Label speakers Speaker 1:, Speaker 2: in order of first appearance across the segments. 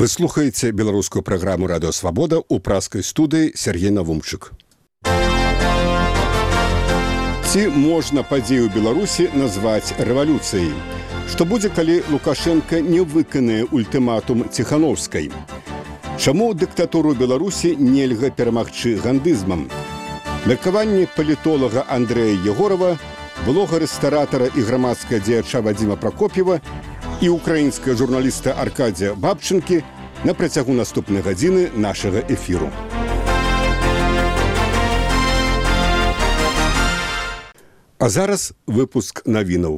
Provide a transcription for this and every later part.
Speaker 1: Вы слухаеце беларускую праграму «Радыё Свабода» ў праскай студыі Сергей Навумчык. Ці можна падзею Беларусі назваць рэвалюцыяй? Што будзе, калі Лукашенко не выканае ультыматум Ціхановскай? Чаму дыктатуру Беларусі нельга перамагчы гандызмам? Меркаванне палітолага Андрэя Егорова, блога-рэстаратара і грамадскага дзеяча Вадзіма Пракоп'ева і украінскага журналіста Аркадзія Бабчынкі на працягу наступнай гадзіны нашага эфіру. А зараз выпуск навінаў.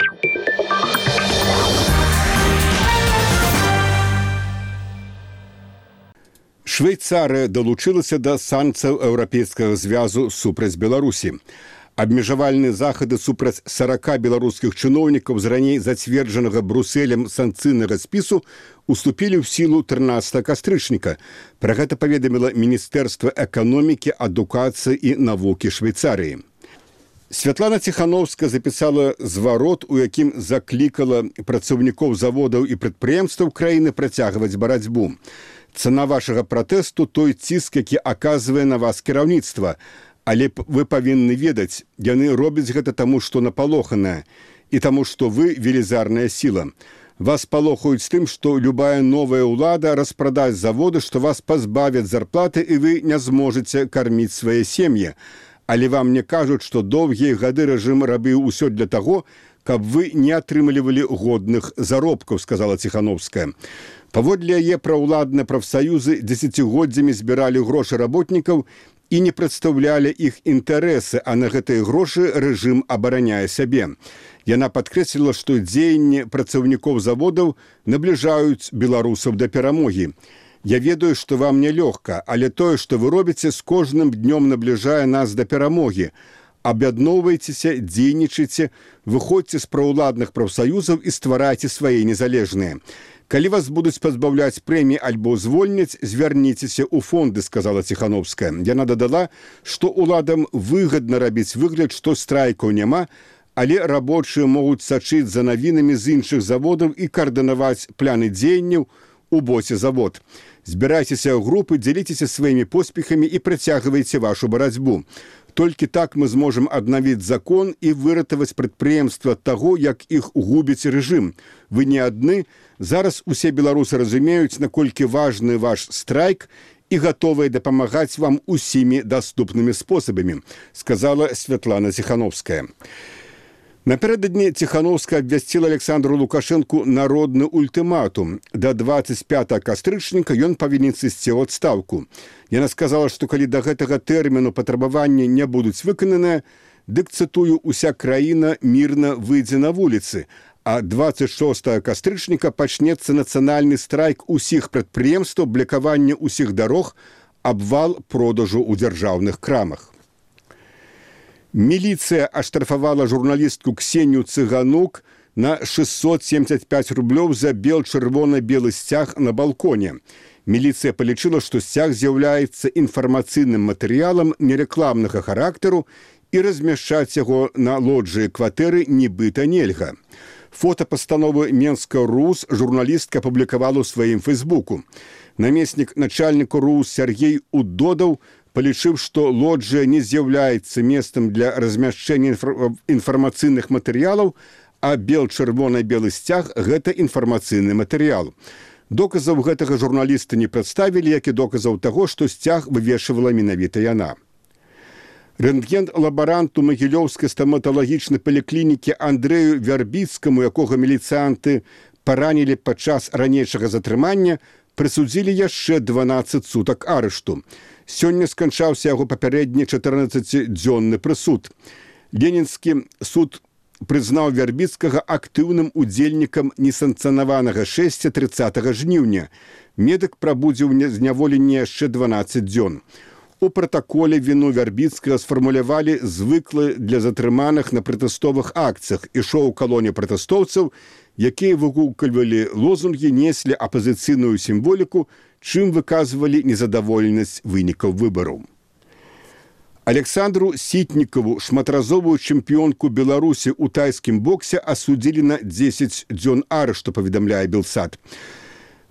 Speaker 1: Швейцарыя далучылася да санкцыяў Еўрапейскага звязу супраць Беларусі. Абмежавальныя захады супраць 40 беларускіх чыноўнікаў з раней зацверджанага Брусэлем санкцыйнага спісу уступілі ў сілу 13 кастрычніка. Пра гэта паведаміла Міністэрства эканомікі, адукацыі і навукі Швейцарыі. Святлана Ціхановская запісала зварот, у якім заклікала працаўнікоў заводаў і прадпрыемстваў краіны працягваць барацьбу. Цана вашага пратэсту той ціск, які аказвае на вас кіраўніцтва. Але вы павінны ведаць, яны робяць гэта таму, што напалоханае, і таму, што вы велізарная сіла. Вас палохаюць тым, што любая новая ўлада распрадасць заводы, што вас пазбавяць зарплаты, і вы не зможаце карміць свае сем'і. Але вам не кажуць, што доўгія гады рэжым рабіў усё для таго, каб вы не атрымлівалі годных заробкаў, сказала Ціхановская. Паводле яе праўладныя прафсаюзы дзесяцігоддзямі збіралі грошы работнікаў і не прадстаўлялі іх інтарэсы, а на гэтыя грошы рэжым абараняе сябе. Яна падкрэсліла, што дзеянні працаўнікоў заводаў набліжаюць беларусаў да перамогі. Я ведаю, што вам нялёгка, але тое, што вы робіце, з кожным днём набліжае нас да перамогі. Аб'ядноўвайцеся, дзейнічайце, выходзьце з праўладных прафсаюзаў і стварайце свае незалежныя. Калі вас будуць пазбаўляць прэміі альбо звольняць, звярніцеся ў фонды, сказала Ціхановская. Яна дадала, што ўладам выгадна рабіць выгляд, што страйкаў няма, але рабочыя могуць сачыць за навінамі з іншых заводаў і каардынаваць пляны дзеянняў у боце завод. Збірайцеся ў групы, дзяліцеся сваімі поспехамі і працягвайце вашу барацьбу. Толькі так мы зможам аднавіць закон і выратаваць прадпрыемства ад таго, як іх губіць рэжым. Вы не адны. Зараз усе беларусы разумеюць, наколькі важны ваш страйк і гатовыя дапамагаць вам усімі даступнымі спосабамі, сказала Святлана Ціхановская. Напярэдадні Ціхановская абвясціла Александру Лукашэнку народны ультыматум. Да 25 кастрычніка ён павінен сысці ў адстаўку. Яна сказала, што калі да гэтага тэрміну патрабаванні не будуць выкананыя, дык, цытую, уся краіна мірна выйдзе на вуліцы, а 26 кастрычніка пачнецца нацыянальны страйк усіх прадпрыемстваў, блакаванне ўсіх дарог, абвал продажу ў дзяржаўных крамах. Міліцыя аштрафавала журналістку Ксенію Цыганук на 675 рублёў за бел-чырвона-белы сцяг на балконе. Міліцыя палічыла, што сцяг з'яўляецца інфармацыйным матэрыялам нерэкламнага характару і размяшчаць яго на лоджыі кватэры нібыта нельга. Фота пастановы Менска РУС журналістка апублікавала ў сваім фэйсбуку. Намеснік начальніка РУС Сергей Удодаў палічыў, што лоджыя не з'яўляецца месцам для размяшчэння інфармацыйных матэрыялаў, а бел-чырвона-белы сцяг – гэта інфармацыйны матэрыял. Доказаў гэтага журналіста не прадставілі, як і доказаў таго, што сцяг вывешвала менавіта яна. Рэнтген-лабаранту Магілёўскай стаматалагічнай паліклінікі Андрэю Вярбіцкаму, якога міліцыянты паранілі падчас ранейшага затрымання, прысудзілі яшчэ 12 сутак арышту. Сёння сканчаўся яго папярэдні 14-дзённы прысуд. Ленінскі суд прызнаў Вярбіцкага актыўным удзельнікам несанкцыянаванага шэсця 30 жніўня. Медык прабудзе ў зняволенні яшчэ 12 дзён. У пратаколе віну Вярбіцкага сфармулявалі звыклы для затрыманых на пратэстовых акцыях. Ішоў у калоне пратэстоўцаў, якія выгуквалі лозунгі, неслі апазіцыйную сімволіку, чым выказвалі незадаволенасць вынікаў выбараў. Александру Сітнікаву, шматразовую чэмпіёнку Беларусі ў тайскім боксе, асудзілі на 10 дзён арышту, паведамляе Белсат.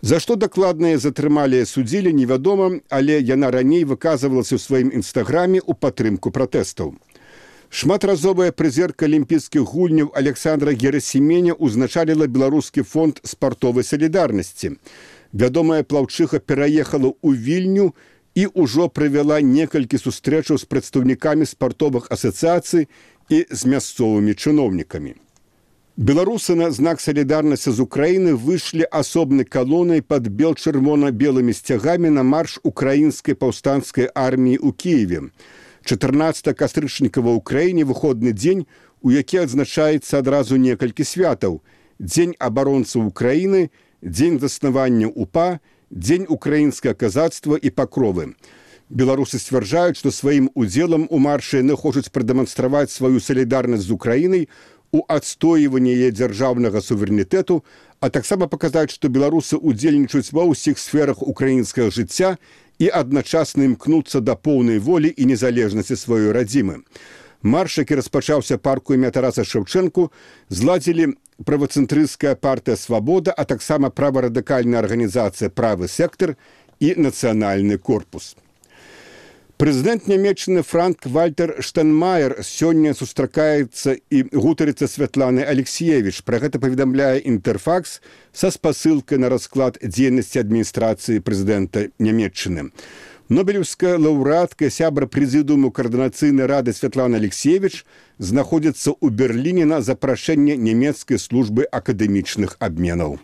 Speaker 1: За што дакладна затрымалі судзілі, невядома, але яна раней выказвалася ў сваім інстаграме ў падтрымку пратэстаў. Шматразовая прызерка алімпійскіх гульняў Александра Герасіменя узначаліла Беларускі фонд спартовай салідарнасці. Вядомая плаўчыха пераехала ў Вільню і ўжо правяла некалькі сустрэчаў з прадстаўнікамі спартовых асацыяцый і з мясцовымі чыноўнікамі. Беларусы на знак салідарнасці з Украіны выйшлі асобнай калонай пад бел-чырвона-белымі сцягамі на марш украінскай паўстанцкай арміі ў Кіеве. 14 кастрычніка ва ўкраіне выходны дзень, у які адзначаецца адразу некалькі святаў: Дзень абаронцаў Украіны, Дзень заснавання УПА, Дзень украінскага казацтва і пакровы. Беларусы сцвярджаюць, што сваім удзелам у маршы яны хочуць прадэманстраваць сваю салідарнасць з Украінай у адстойванні яе дзяржаўнага суверэнітэту, а таксама паказаць, што беларусы удзельнічаюць ва ўсіх сферах украінскага жыцця і адначасна імкнуцца да поўнай волі і незалежнасці сваёй радзімы. Марш, які распачаўся парку імя Тараса Шэўчэнку, зладзілі правацэнтрысцкая партыя «Свабода», а таксама праварадыкальная арганізацыя «Правы сектар» і «Нацыянальны корпус». Прэзідэнт Нямецчыны Франк-Вальтер Штайнмаер сёння сустракаецца і гутарыцца з Святланай Алексіевіч. Пра гэта паведамляе «Інтэрфакс» са спасылкай на расклад дзейнасці адміністрацыі прэзідэнта Нямецчыны. Нобелеўская лаўрэатка, сябра прэзідыуму каардынацыйнай рады Святлана Алексіевіч знаходзіцца ў Берліне на запрашэнне нямецкай службы акадэмічных абменаў.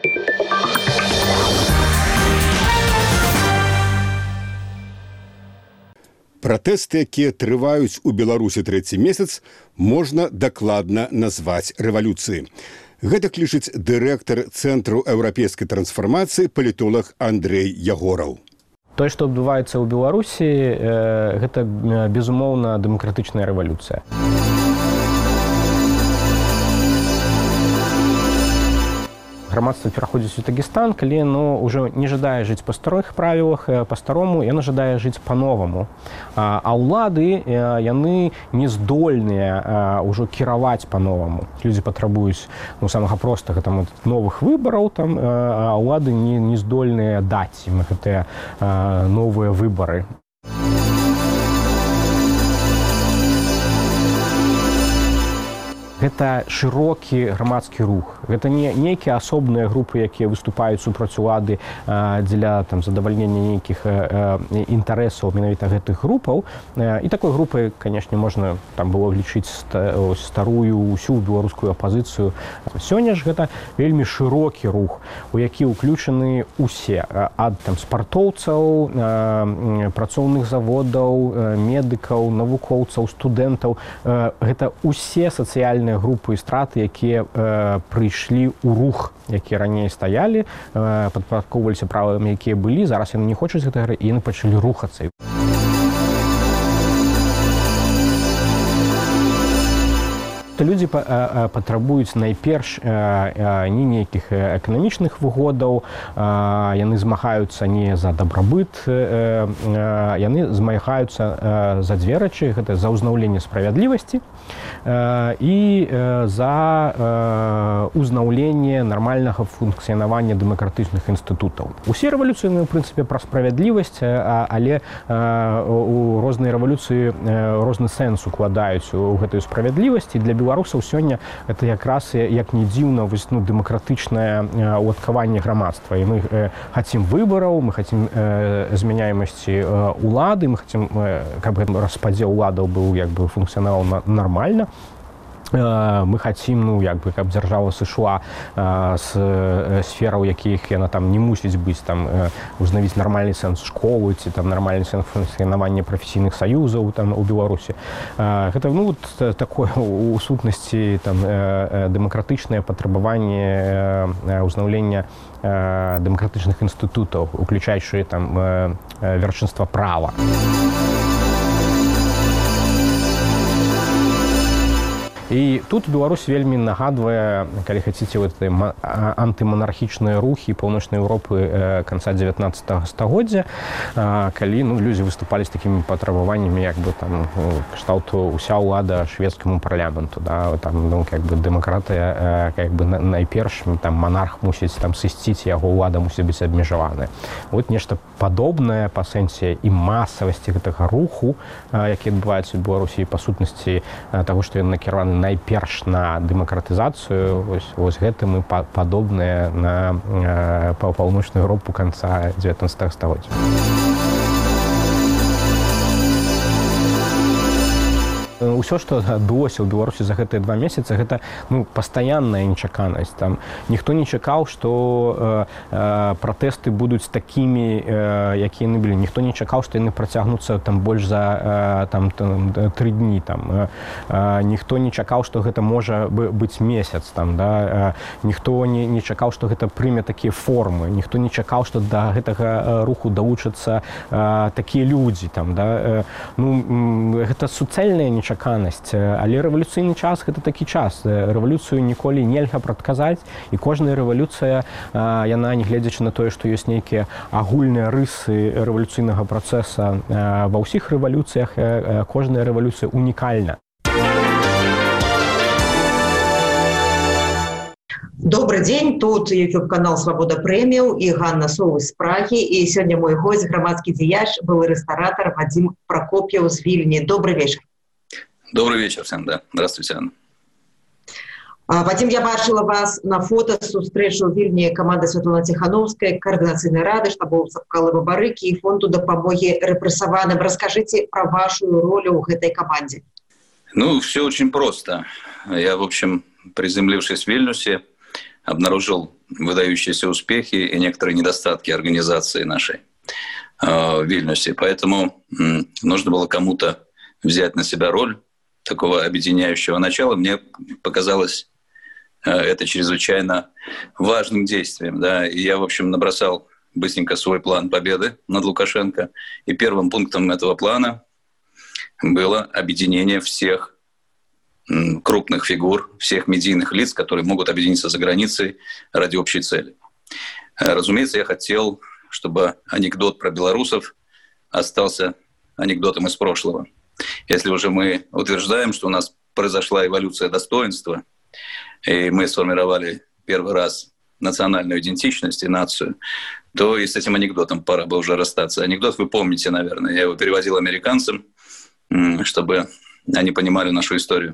Speaker 1: Пратэсты, якія трываюць у Беларусі трэці месяц, можна дакладна назваць рэвалюцыяй. Гэта лічыць дырэктар Цэнтру еўрапейскай трансфармацыі палітолог Андрэй Ягораў.
Speaker 2: Тое, што адбываецца ў Беларусі, гэта, безумоўна, дэмакратычная рэвалюцыя. Грамадства пераходзіць у Дагестан, калі яно ўжо не жадае жыць па старых правілах, па-старому, яно жадае жыць па-новаму. А ўлады, яны не здольныя ўжо кіраваць па-новаму. Людзі патрабуюць самага простага новых выбараў, а ўлады не здольныя даць ім гэтыя новыя выбары. Гэта шырокі грамадскі рух. Гэта не нейкія асобныя групы, якія выступаюць супраць улады дзеля задавальнення нейкіх інтарэсаў менавіта гэтых групаў. І такой групай, канешне, можна было лічыць старую ўсю беларускую апазіцыю. Сёння ж гэта вельмі шырокі рух, у які ўключаны ўсе, ад спартоўцаў, працоўных заводаў, медыкаў, навукоўцаў, студэнтаў. Гэта ўсе сацыяльныя групы і страты, якія прыйшлі ў рух, якія раней стаялі, падпарадкоўваліся правамі, якія былі, зараз яны не хочуць гэтага, і яны пачалі рухацца. Людзі патрабуюць найперш не нейкіх эканамічных выгодаў, яны змагаюцца не за дабрабыт, яны змагаюцца за дзве рэчы, гэта за ўзнаўленне справядлівасці і за ўзнаўленне нармальнага функцыянавання дэмакратычных інстытутаў. Усе рэвалюцыі, у прынцыпе, пра справядлівасць, але у розныя рэвалюцыі розны сэнс укладаюць у гэтую справядлівасць, і для беларусаў сёння это якраз, як не дзіўна, дэмакратычнае ўладкаванне грамадства. І мы хацім выбараў, мы хацім змяняемасці ўлады, мы хацім, каб распадзел уладаў быў функцыянаваў нармальна. Мы хацім, каб дзяржава сышла з сфераў, якіх яна не мусіць быць, узнавіць нармальны сэнс школы ці нармальны сэнс функцыянавання прафесійных саюзаў у Беларусі. Гэта такое у сутнасці дэмакратычнае патрабаванне ўзнаўлення дэмакратычных інстытутаў, уключаючы вершынства права. І І тут Беларусь вельмі нагадвае, калі хацеце, антыманархічныя рухі Паўночнай Еўропы канца 19 стагоддзя, калі людзі выступалі з такімі патрабаваннямі, як бы там кшталту уся ўлада шведскаму парламенту, да, там, как бы дэмакратыя, как бы найперш там монарх мусіць там сысціць, яго ўлада мусіць быць абмежаваная. Вот нешта падобнае па сэнсе і масавасці гэтага руху, які адбываецца ў Беларусі, па сутнасці таго, што ён накіраваны найперш на дэмакратызацыю, вось гэта мы падобныя на Паўночную Еўропу канца 19 стагоддзя. Усё, што адбылося ў Беларусі за гэтыя 2 месяцы, гэта пастаянная нечаканасць. Там ніхто не чакаў, што пратэсты будуць такімі, якія яны былі. Ніхто не чакаў, што яны працягнуцца там больш за 3 дні. Там. Ніхто не чакаў, што гэта можа быць месяц. Там, да? Ніхто не чакаў, што гэта прыме такія формы. Ніхто не чакаў, што да гэтага руху далучацца такія людзі. Там, да? Гэта суцэльная нечаканасць. Але рэвалюцыйны час гэта такі час. Рэвалюцыю ніколі нельга прадказаць, і кожная рэвалюцыя, яна, не гледзячы на тое, што ёсць нейкія агульныя рысы рэвалюцыйнага працэса ва ўсіх рэвалюцыях, кожная рэвалюцыя унікальна.
Speaker 3: Добрый день, тут YouTube-канал «Свобода премиум» и Ганна Соу из Праги. И сегодня мой гость, громадский деяч, былый ресторатор Вадим Прокопьев из Вильни. Добрый вечер.
Speaker 4: Добрый вечер всем, да. Здравствуйте, Анна.
Speaker 3: Вадим, я бачила вас на фото с встречи в Вильні команды Святланы Тихановской, Координационной рады, штабов Сапкалова Барыки и фонду допомоги репрессованным. Расскажите про вашу роль в этой команде.
Speaker 4: Все очень просто. Я, в общем, приземлившись в Вильнюсе, обнаружил выдающиеся успехи и некоторые недостатки организации нашей в Вильнюсе. Поэтому нужно было кому-то взять на себя роль такого объединяющего начала. Мне показалось это чрезвычайно важным действием. Да? И я, в общем, набросал быстренько свой план победы над Лукашенко. И первым пунктом этого плана было объединение всех крупных фигур, всех медийных лиц, которые могут объединиться за границей ради общей цели. Разумеется, я хотел, чтобы анекдот про белорусов остался анекдотом из прошлого. Если уже мы утверждаем, что у нас произошла эволюция достоинства, и мы сформировали первый раз национальную идентичность и нацию, то и с этим анекдотом пора бы уже расстаться. Анекдот вы помните, наверное. Я его переводил американцам, чтобы они понимали нашу историю.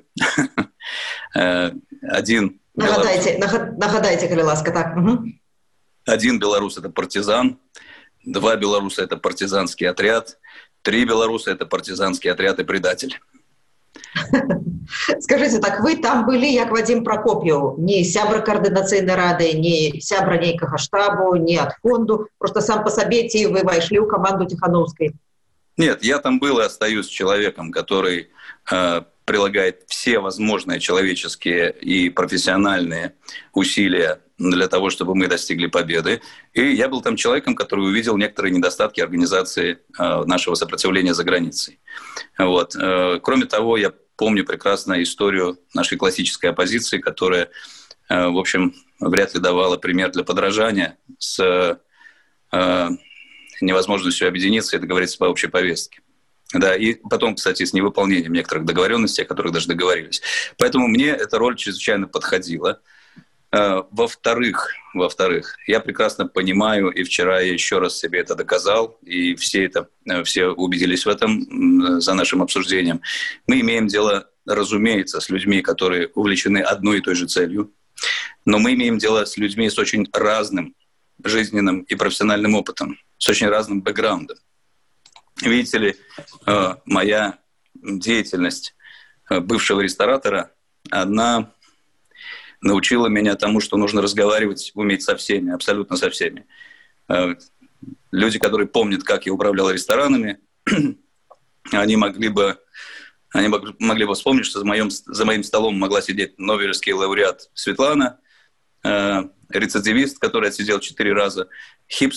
Speaker 3: Нагадайте, коли ласка, так.
Speaker 4: Один белорус – это партизан, 2 белоруса – это партизанский отряд, 3 белоруса – это партизанский отряд и предатель.
Speaker 3: Скажите, так вы там были, как Вадим Прокопьев, не сябра координационной рады, не сябра нейкого штабу, не от фонду, просто сам по себе вы вошли в команду Тихановской?
Speaker 4: Нет, я там был и остаюсь человеком, который прилагает все возможные человеческие и профессиональные усилия для того, чтобы мы достигли победы. И я был там человеком, который увидел некоторые недостатки организации нашего сопротивления за границей. Вот. Кроме того, я помню прекрасно историю нашей классической оппозиции, которая, в общем, вряд ли давала пример для подражания с невозможностью объединиться и договориться по общей повестке. Да, и потом, кстати, с невыполнением некоторых договоренностей, о которых даже договорились. Поэтому мне эта роль чрезвычайно подходила. Во-вторых, я прекрасно понимаю, и вчера я еще раз себе это доказал, и все убедились в этом за нашим обсуждением. Мы имеем дело, разумеется, с людьми, которые увлечены одной и той же целью, но мы имеем дело с людьми с очень разным жизненным и профессиональным опытом, с очень разным бэкграундом. Видите ли, моя деятельность бывшего ресторатора, она научила меня тому, что нужно разговаривать, уметь со всеми, абсолютно со всеми. Люди, которые помнят, как я управлял ресторанами, они могли бы вспомнить, что за моим столом могла сидеть нобелевский лауреат Светлана, рецидивист, который отсидел 4 раза, хипстер,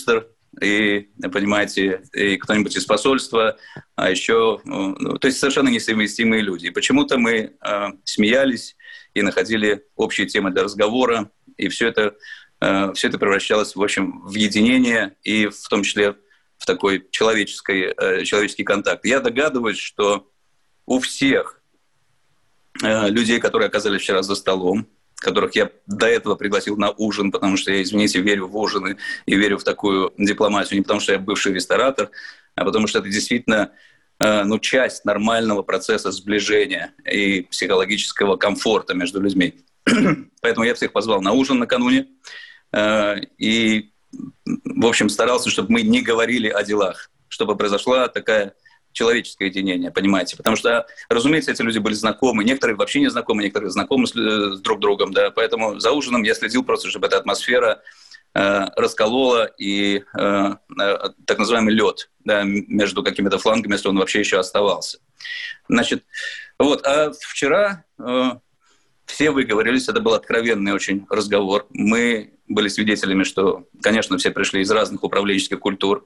Speaker 4: и, понимаете, и кто-нибудь из посольства, а еще, то есть совершенно несовместимые люди. И почему-то мы смеялись и находили общие темы для разговора, и все это превращалось, в общем, в единение и в том числе в такой человеческий контакт. Я догадываюсь, что у всех людей, которые оказались вчера за столом, которых я до этого пригласил на ужин, потому что я, извините, верю в ужины и верю в такую дипломатию, не потому что я бывший ресторатор, а потому что это действительно часть нормального процесса сближения и психологического комфорта между людьми. Поэтому я всех позвал на ужин накануне и, в общем, старался, чтобы мы не говорили о делах, чтобы произошла такая человеческое единение, понимаете? Потому что, разумеется, эти люди были знакомы, некоторые вообще не знакомы, некоторые знакомы с друг другом, да, поэтому за ужином я следил просто, чтобы эта атмосфера расколола и так называемый лед, да, между какими-то флангами, если он вообще еще оставался. Значит, вот, а вчера все выговорились, это был откровенный очень разговор. Мы были свидетелями, что, конечно, все пришли из разных управленческих культур.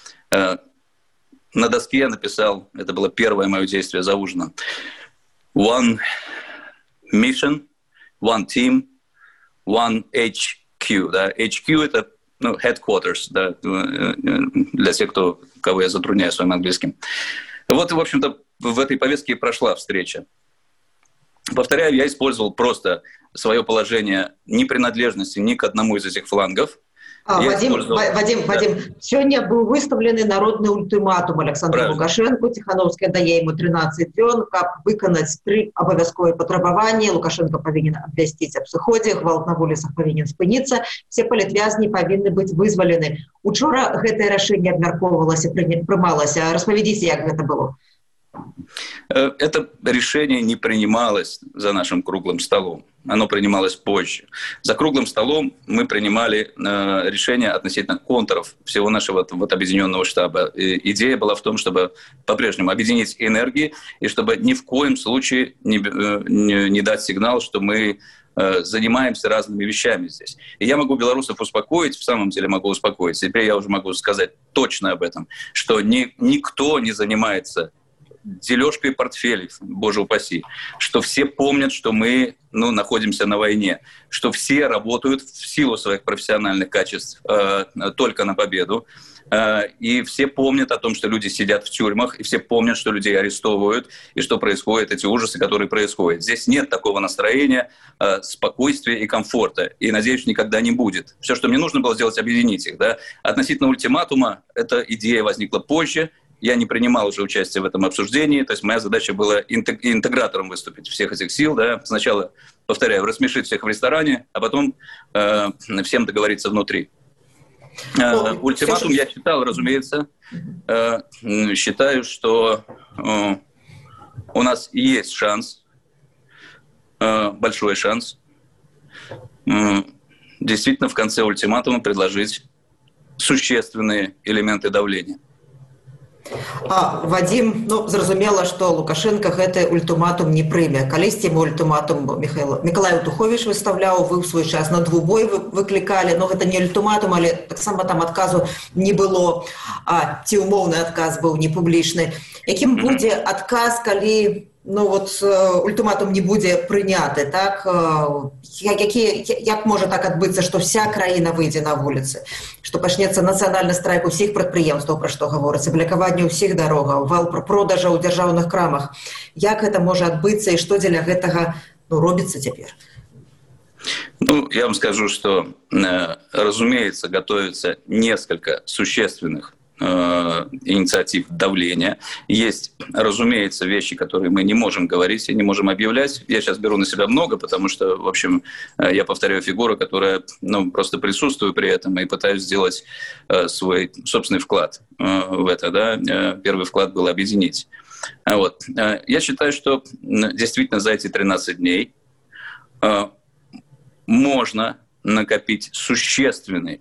Speaker 4: На доске я написал, это было первое мое действие за ужином: One mission, one team, one HQ. Да? HQ — это headquarters, да, для тех, кого я затрудняю своим английским. Вот, в общем-то, в этой повестке и прошла встреча. Повторяю, я использовал просто свое положение непринадлежности ни к одному из этих флангов.
Speaker 3: Вадим, сегодня был выставлены народный ультиматум Александру Лукашенко. Тихановская дае ему 13 дзён, каб выканаць 3 абавязковыя патрабаванні. Лукашенко повинен абвясціць аб сыходзе, гвалт на вуліцах повинен спыніцца, все палітвязні повинны быть вызвалены. Учора гэтае рашэнне абмяркоўвалася, прымалася. Распавядзіце, як гэта было.
Speaker 4: Это решение не принималось за нашим круглым столом. Оно принималось позже. За круглым столом мы принимали решение относительно контуров всего нашего объединенного штаба. И идея была в том, чтобы по-прежнему объединить энергии и чтобы ни в коем случае не дать сигнал, что мы занимаемся разными вещами здесь. И я могу белорусов успокоить, в самом деле могу успокоить. Теперь я уже могу сказать точно об этом, что никто не занимается дележкой портфелей, боже упаси, что все помнят, что мы находимся на войне, что все работают в силу своих профессиональных качеств только на победу, и все помнят о том, что люди сидят в тюрьмах, и все помнят, что людей арестовывают, и что происходят эти ужасы, которые происходят. Здесь нет такого настроения, спокойствия и комфорта, и, надеюсь, никогда не будет. Все, что мне нужно было сделать, объединить их. Да? Относительно ультиматума, эта идея возникла позже. Я не принимал уже участие в этом обсуждении, то есть моя задача была интегратором выступить всех этих сил. Да? Сначала, повторяю, рассмешить всех в ресторане, а потом всем договориться внутри. Ультиматум я читал, разумеется. Считаю, что у нас есть шанс, большой шанс, действительно в конце ультиматума предложить существенные элементы давления.
Speaker 3: Вадим, зразумела, што Лукашенко гэты ультиматум не прыме. Калісьці ему ультиматум Миколай Утухович выставляў, вы ў свой час на двубой выклікалі, но гэта не ультиматум, але таксама там адказу не было, ці умоўны адказ быў не публічны. Якім будзе адказ, калі ультиматум не будзе прыняты, так? Як можа так адбыцца, што вся краіна выйдзе на вуліцы, што пачнецца нацыянальны страйк усіх прадпрыемстваў, пра што гаворыцца, блакаванне ўсіх дарогаў, вал продажаў у дзяржаўных крамах. Як гэта можа адбыцца і што дзеля гэтага робіцца цяпер?
Speaker 4: Я вам скажу, что, разумеется, готовится несколько существенных инициатив давления. Есть, разумеется, вещи, которые мы не можем говорить и не можем объявлять. Я сейчас беру на себя много, потому что, в общем, я повторяю фигуру, которая просто присутствую при этом и пытаюсь сделать свой собственный вклад в это. Да? Первый вклад был объединить. Вот. Я считаю, что действительно за эти 13 дней можно накопить существенный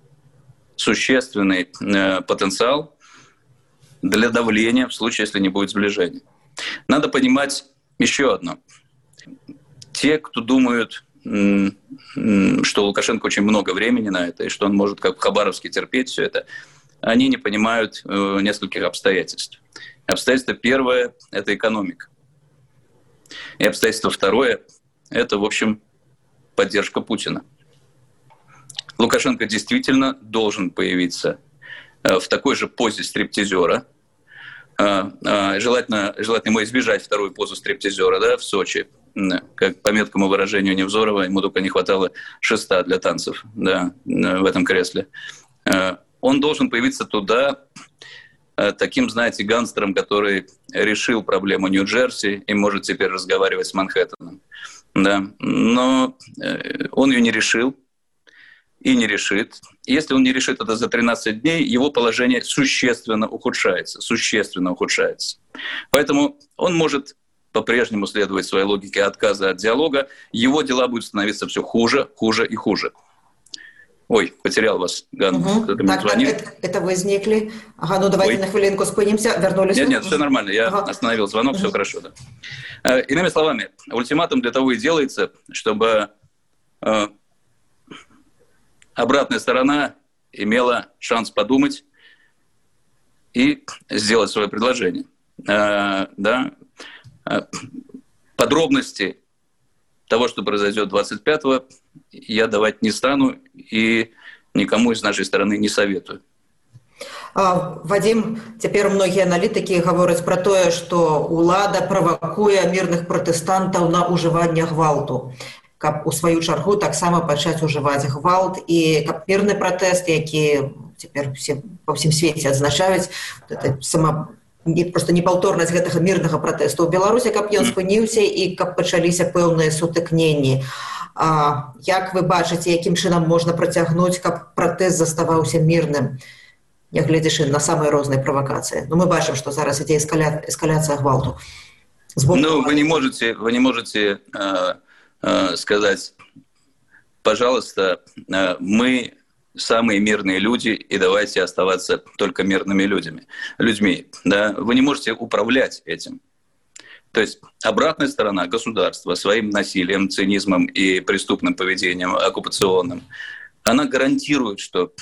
Speaker 4: потенциал для давления в случае, если не будет сближения. Надо понимать еще одно. Те, кто думают, что Лукашенко очень много времени на это, и что он может как в Хабаровске терпеть все это, они не понимают нескольких обстоятельств. Обстоятельство первое – это экономика. И обстоятельство второе – это, в общем, поддержка Путина. Лукашенко действительно должен появиться в такой же позе стриптизера. Желательно ему избежать вторую позу стриптизера, да, в Сочи. Как по меткому выражению Невзорова, ему только не хватало шеста для танцев, да, в этом кресле. Он должен появиться туда таким, знаете, гангстером, который решил проблему Нью-Джерси и может теперь разговаривать с Манхэттеном. Да. Но он ее не решил и не решит. Если он не решит это за 13 дней, его положение существенно ухудшается. Поэтому он может по-прежнему следовать своей логике отказа от диалога. Его дела будут становиться все хуже, хуже и хуже. Ой, потерял вас, Ганна.
Speaker 3: Так, это возникли. Ага, ну давайте на хвилинку спынимся, вернулись.
Speaker 4: Нет, все нормально, я остановил звонок, все хорошо. Да. Иными словами, ультиматум для того и делается, чтобы обратная сторона имела шанс подумать и сделать свое предложение. Да. Подробности того, что произойдет 25-го, я давать не стану и никому из нашей стороны не советую.
Speaker 3: Вадим, цяпер многія аналітыкі гавораць пра тое, што ўлада правакуе мірных пратэстантаў на ўжыванне гвалту, каб у сваю чаргу таксама пачаць ужываць гвалт і каб мірны пратэст, які цяпер па ўсім свеце адзначаюць, просто непаўторнасць гэтага мірнага пратэсту ў Беларусі, каб ён спыніўся і каб пачаліся пэўныя сутыкненні. Як вы бачыце, якім чынам можна працягнуць, каб пратэст заставаўся мірным, нягледзячы на самыя розныя правакацыі? Ну, мы бачым, што зараз ідзе эскаляцыя гвалту.
Speaker 4: Ну, вы не можете сказать, пожалуйста, мы самые мирные люди, и давайте оставаться только мирными людьми. Да? Вы не можете управлять этим. То есть обратная сторона государства своим насилием, цинизмом и преступным поведением оккупационным, она гарантирует, что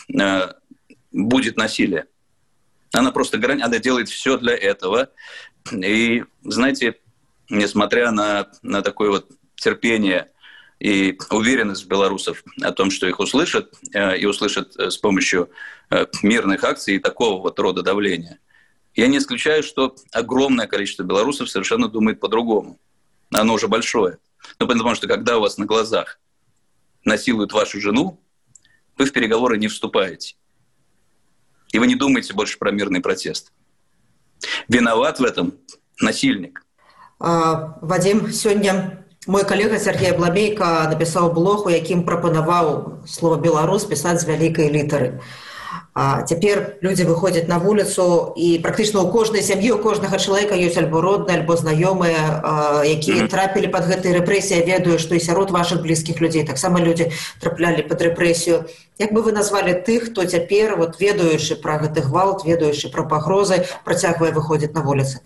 Speaker 4: будет насилие. Она она делает все для этого. И, знаете, несмотря на такое вот терпение и уверенность белорусов о том, что их услышат, и услышат с помощью мирных акций и такого вот рода давления, я не исключаю, что огромное количество белорусов совершенно думает по-другому. Оно уже большое. Ну, потому что когда у вас на глазах насилуют вашу жену, вы в переговоры не вступаете. И вы не думаете больше про мирный протест. Виноват в этом насильник.
Speaker 3: Вадим, сегодня мой коллега Сергей Блабейко написал блог, у якім прапанаваў слово «беларус» писать с великой литеры. Цяпер люди выходят на вуліцу, і практычна ў кожнай сям'і, у кожнага чалавека ёсць альбо родныя, альбо знаёмыя, якія трапілі пад гэтай рэпрэсіяй, ведаю, што і сярод вашых блізкіх людзей таксама людзі траплялі пад рэпрэсію. Як бы вы назвалі тых, хто цяпер, вот, ведаючы пра гэты гвалт, ведаючы пра пагрозы, працягвае выходзіць на вуліцы?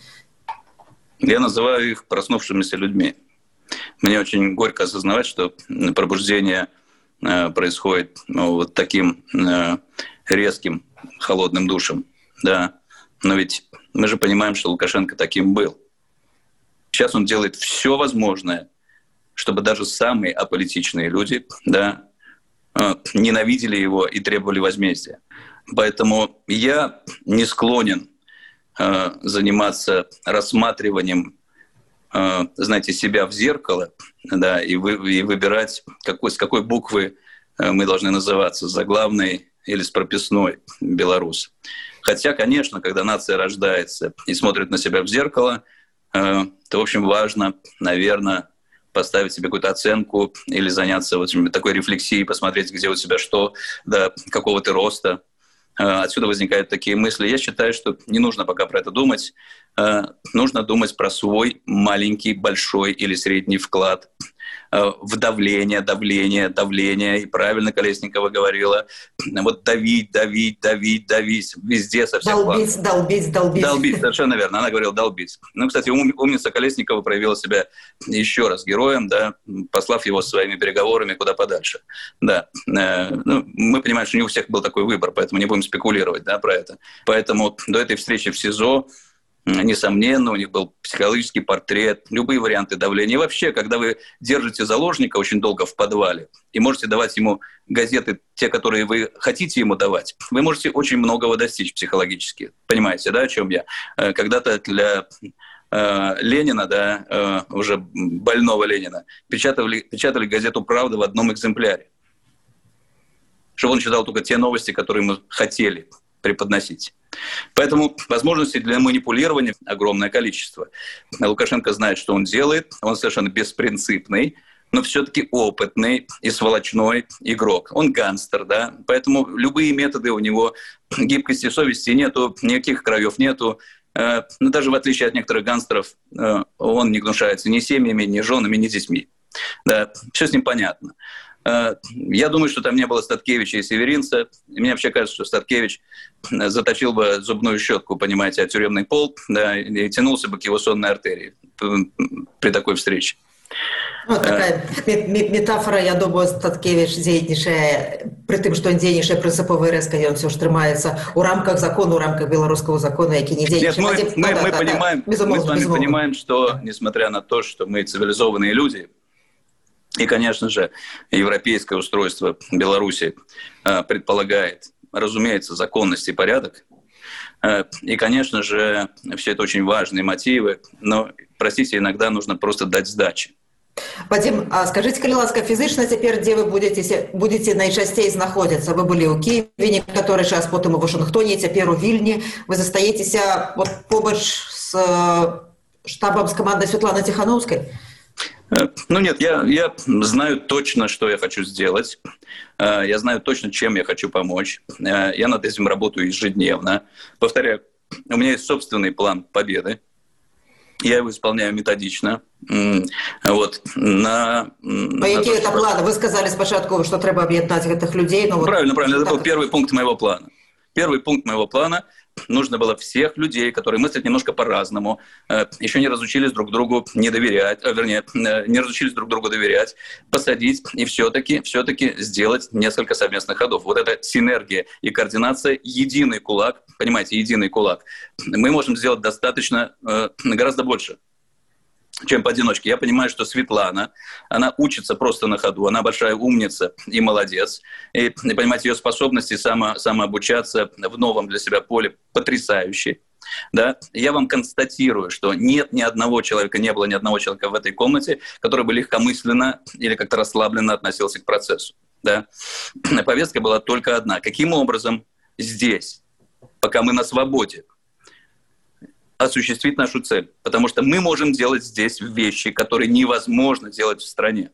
Speaker 4: Я называю их проснувшимися людьми. Мне очень горько осознавать, что пробуждение происходит вот таким резким, холодным душем. Да. Но ведь мы же понимаем, что Лукашенко таким был. Сейчас он делает все возможное, чтобы даже самые аполитичные люди, да, ненавидели его и требовали возмездия. Поэтому я не склонен заниматься рассматриванием, знаете, себя в зеркало, да, и выбирать, с какой буквы мы должны называться, заглавной или с прописной белорус. Хотя, конечно, когда нация рождается и смотрит на себя в зеркало, то, в общем, важно, наверное, поставить себе какую-то оценку или заняться вот такой рефлексией, посмотреть, где у тебя что, да, какого ты роста. Отсюда возникают такие мысли. Я считаю, что не нужно пока про это думать. Нужно думать про свой маленький, большой или средний вклад в давление. И правильно Колесникова говорила, вот давить, везде со всех планов. Долбить, совершенно верно. Она говорила долбить. Ну, кстати, умница Колесникова проявила себя еще раз героем, да, послав его своими переговорами куда подальше. Да. Ну, мы понимаем, что не у всех был такой выбор, поэтому не будем спекулировать, да, про это. Поэтому до этой встречи в СИЗО, несомненно, у них был психологический портрет, любые варианты давления. И вообще, когда вы держите заложника очень долго в подвале и можете давать ему газеты, те, которые вы хотите ему давать, вы можете очень многого достичь психологически. Понимаете, да, о чем я? Когда-то для Ленина, да, уже больного Ленина, печатали газету «Правда» в одном экземпляре, чтобы он читал только те новости, которые мы хотели преподносить. Поэтому возможностей для манипулирования огромное количество. Лукашенко знает, что он делает. Он совершенно беспринципный, но все-таки опытный и сволочной игрок. Он гангстер, да? Поэтому любые методы у него, гибкости совести нету, никаких краев нету. Но даже в отличие от некоторых гангстеров, он не гнушается ни семьями, ни женами, ни детьми. Да? Все с ним понятно. Я думаю, что там не было Статкевича и Северинца. И мне вообще кажется, что Статкевич заточил бы зубную щетку, понимаете, о тюремный пол, да, и тянулся бы к его сонной артерии при такой встрече.
Speaker 3: Ну, такая метафора, я думаю, Статкевич дзейнічае, при тым, што ён дзейнічае прынцыпова і рэзка, ён все ж трымаецца у рамках закону, у рамках белорусского закона, які не дзейнічае.
Speaker 4: Нет, мы с вами понимаем, что, несмотря на то, что мы цивилизованные люди, и, конечно же, европейское устройство Беларуси предполагает, разумеется, законность и порядок. И, конечно же, все это очень важные мотивы, но, простите, иногда нужно просто дать сдачи.
Speaker 3: Вадим, а скажите, калі ласка, фізычна цяпер, дзе вы будете найчасцей знаходзіцца? Вы былі ў Киеве некаторы час, потым у Вашингтоне, цяпер у Вільні. Вы застаецеся вот побач с штабом, с командой Светланы Тихановской?
Speaker 4: Ну нет, я знаю точно, что я хочу сделать. Я знаю точно, чем я хочу помочь. Я над этим работаю ежедневно. Повторяю, у меня есть собственный план победы. Я его исполняю методично. Вот.
Speaker 3: Какие это планы? Вы сказали спочатку, что треба объединять этих людей. Но
Speaker 4: правильно. Это был первый пункт моего плана. Первый пункт моего плана – нужно было всех людей, которые мыслят немножко по-разному, еще не разучились друг другу не доверять, не разучились друг другу доверять, посадить и все-таки сделать несколько совместных ходов. Вот эта синергия и координация, единый кулак, понимаете, единый кулак. Мы можем сделать достаточно, гораздо больше, чем поодиночке. Я понимаю, что Светлана, она учится просто на ходу, она большая умница и молодец. И понимаете, ее способности самообучаться в новом для себя поле потрясающие. Да? Я вам констатирую, что нет ни одного человека, не было ни одного человека в этой комнате, который бы легкомысленно или как-то расслабленно относился к процессу. Да? Повестка была только одна. Каким образом здесь, пока мы на свободе, осуществить нашу цель. Потому что мы можем делать здесь вещи, которые невозможно делать в стране.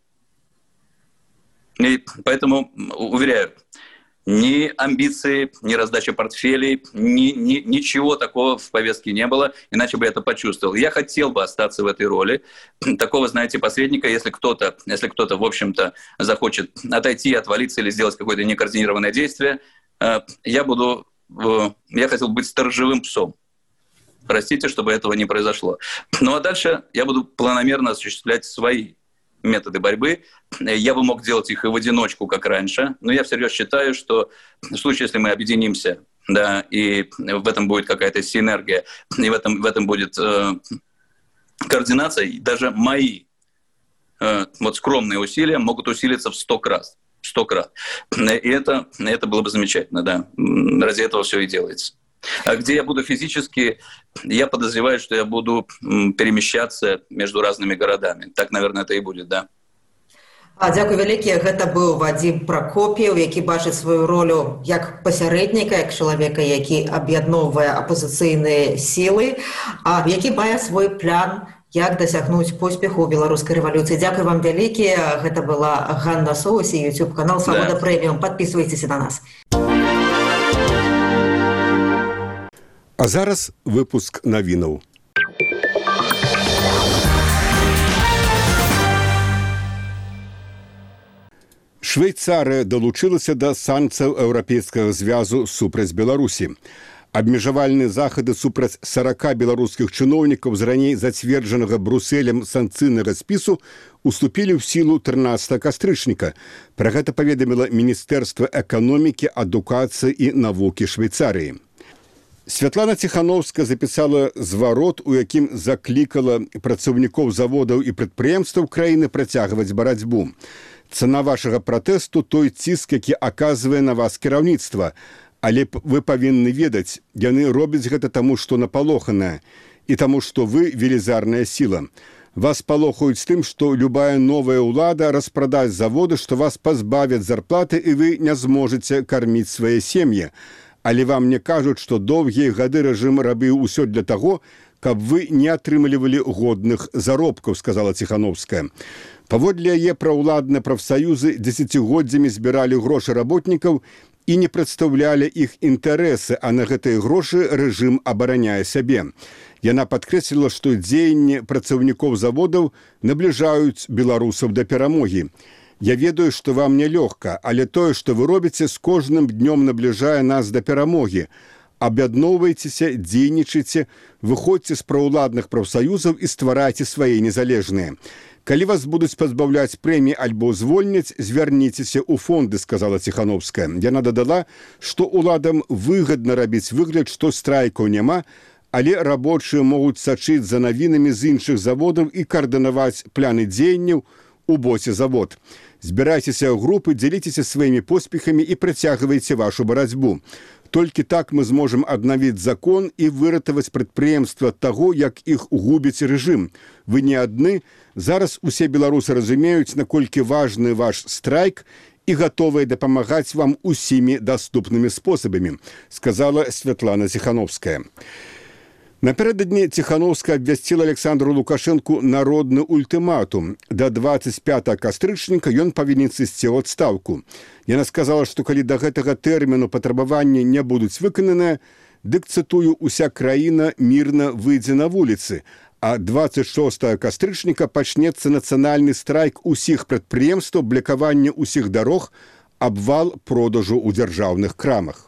Speaker 4: И поэтому, уверяю, ни амбиции, ни раздача портфелей, ничего такого в повестке не было, иначе бы я это почувствовал. Я хотел бы остаться в этой роли. Такого, знаете, посредника, если кто-то, в общем-то, захочет отойти, отвалиться или сделать какое-то некоординированное действие, я хотел быть сторожевым псом. Простите, чтобы этого не произошло. Ну а дальше я буду планомерно осуществлять свои методы борьбы. Я бы мог делать их и в одиночку, как раньше, но я всерьез считаю, что в случае, если мы объединимся, да, и в этом будет какая-то синергия, и в этом будет координация, и даже мои вот скромные усилия могут усилиться в 100 раз. 100 крат. И это было бы замечательно, да. Ради этого все и делается. А где я буду физически, я подозреваю, что я буду перемещаться между разными городами. Так, наверное, это и будет, да.
Speaker 3: Дякую вялікі. Гэта быў Вадим Прокоп'ев, які бачыць сваю ролю як пасярэдніка, як чалавека, які аб'ядноўвае апозіцыйныя сілы, які мае свой план, як дасягнуць поспеху ў беларускай рэвалюцыі. Дзякую вам вялікі. Гэта была Ганна Соус і YouTube-канал «Свобода Премиум». Подписывайтесь на нас.
Speaker 1: А зараз выпуск навінаў. Швейцарыя далучылася да санкцыяў Еўрапейскага звязу супраць Беларусі. Абмежавальныя захады супраць 40 беларускіх чыноўнікаў з раней зацверджанага Брусэлем санкцыйнага спісу уступілі ў сілу 13 кастрычніка. Пра гэта паведаміла Міністэрства эканомікі, адукацыі і навукі Швейцарыі. Святлана Ціхановская запісала зварот, у якім заклікала працаўнікоў заводаў і прадпрыемстваў краіны працягваць барацьбу. Цана вашага пратэсту той ціск, які аказвае на вас кіраўніцтва. Але вы павінны ведаць, яны робяць гэта таму, што напалоханае, і таму, што вы велізарная сіла. Вас палохаюць тым, што любая новая ўлада распрадасць заводы, што вас пазбавяць зарплаты, і вы не зможаце карміць свае сем'і. Але вам не кажуць, што доўгія гады рэжым рабіў усё для таго, каб вы не атрымлівалі годных заробкаў, сказала Ціхановская. Паводле яе праўладныя прафсаюзы дзесяцігоддзямі збіралі грошы работнікаў і не прадстаўлялі іх інтарэсы, а на гэтыя грошы рэжым абараняе сябе. Яна падкрэсліла, што дзеянні працаўнікоў заводаў набліжаюць беларусаў да перамогі. Я ведаю, што вам нялёгка, але тое, што вы робіце, з кожным днём набліжае нас да перамогі. Аб'ядноўвайцеся, дзейнічайце, выходзьце з праўладных прафсаюзаў і стварайце свае незалежныя. Калі вас будуць пазбаўляць прэміі альбо звольняць, звярніцеся ў фонды, сказала Ціхановская. Яна дадала, што ўладам выгадна рабіць выгляд, што страйкаў няма, але рабочыя могуць сачыць за навінамі з іншых заводаў і каардынаваць пляны дзеянняў у боце завод. Збірайцеся ў групы, дзяліцеся сваімі поспехамі і працягвайце вашу барацьбу. Толькі так мы зможам аднавіць закон і выратаваць прадпрыемства ад таго, як іх губіць рэжым. Вы не адны. Зараз усе беларусы разумеюць, наколькі важны ваш страйк і гатовыя дапамагаць вам усімі даступнымі спосабамі, сказала Святлана Ціхановская. Напярэдадні Ціхановская абвясціла Александру Лукашэнку народны ультыматум. Да 25 кастрычніка ён павінен сысці ў адстаўку. Яна сказала, што калі да гэтага тэрміну патрабаванні не будуць выкананыя, дык, цытую, уся краіна мірна выйдзе на вуліцы, а 26 кастрычніка пачнецца нацыянальны страйк усіх прадпрыемстваў, блакаванне ўсіх дарог, абвал продажу ў дзяржаўных крамах.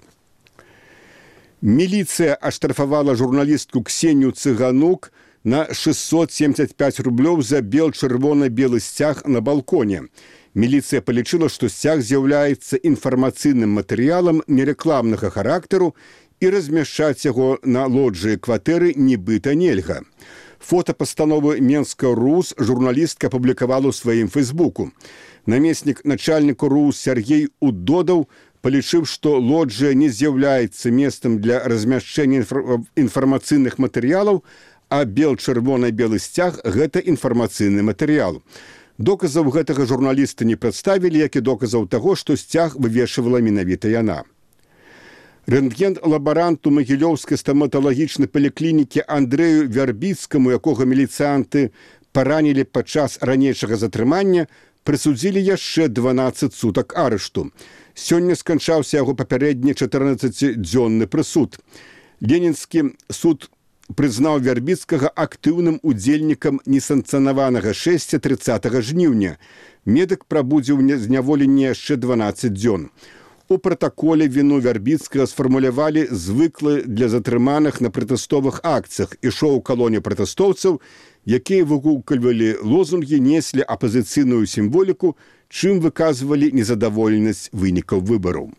Speaker 1: Міліцыя аштрафавала журналістку Ксенію Цыганук на 675 рублёў за бел-чырвона-белы сцяг на балконе. Міліцыя палічыла, што сцяг з'яўляецца інфармацыйным матэрыялам нерекламнага характару і размяшчаць яго на лоджыі кватэры нібыта нельга. Фота пастановы Менска РУС журналістка апублікавала ў сваім фэйсбуку. Намеснік начальніка РУС Сергей Удодаў палічыў, што лоджыя не з'яўляецца месцам для размяшчэння інфармацыйных матэрыялаў, а бел-чырвона-белы сцяг – гэта інфармацыйны матэрыял. Доказаў гэтага журналіста не прадставілі, як і доказаў таго, што сцяг вывешвала менавіта яна. Рэнтген-лабаранту Магілёўскай стаматалагічнай паліклінікі Андрэю Вярбіцкаму, якога міліцыянты паранілі падчас ранейшага затрымання, прысудзілі яшчэ 12 сутак арышту. Сёння сканчаўся яго папярэдні 14-дзённы прысуд. Ленінскі суд прызнаў Вярбіцкага актыўным удзельнікам несанкцыянаванага шэсця 30 жніўня. Медык прабудзе ў зняволенні яшчэ 12 дзён. У пратаколе віну Вярбіцкага сфармулявалі звыклы для затрыманых на пратэстовых акцыях, ішоў у калоне пратэстоўцаў, якія выгуквалі лозунгі, неслі апазіцыйную сімволіку, чым выказвалі незадаволенасць вынікаў выбараў.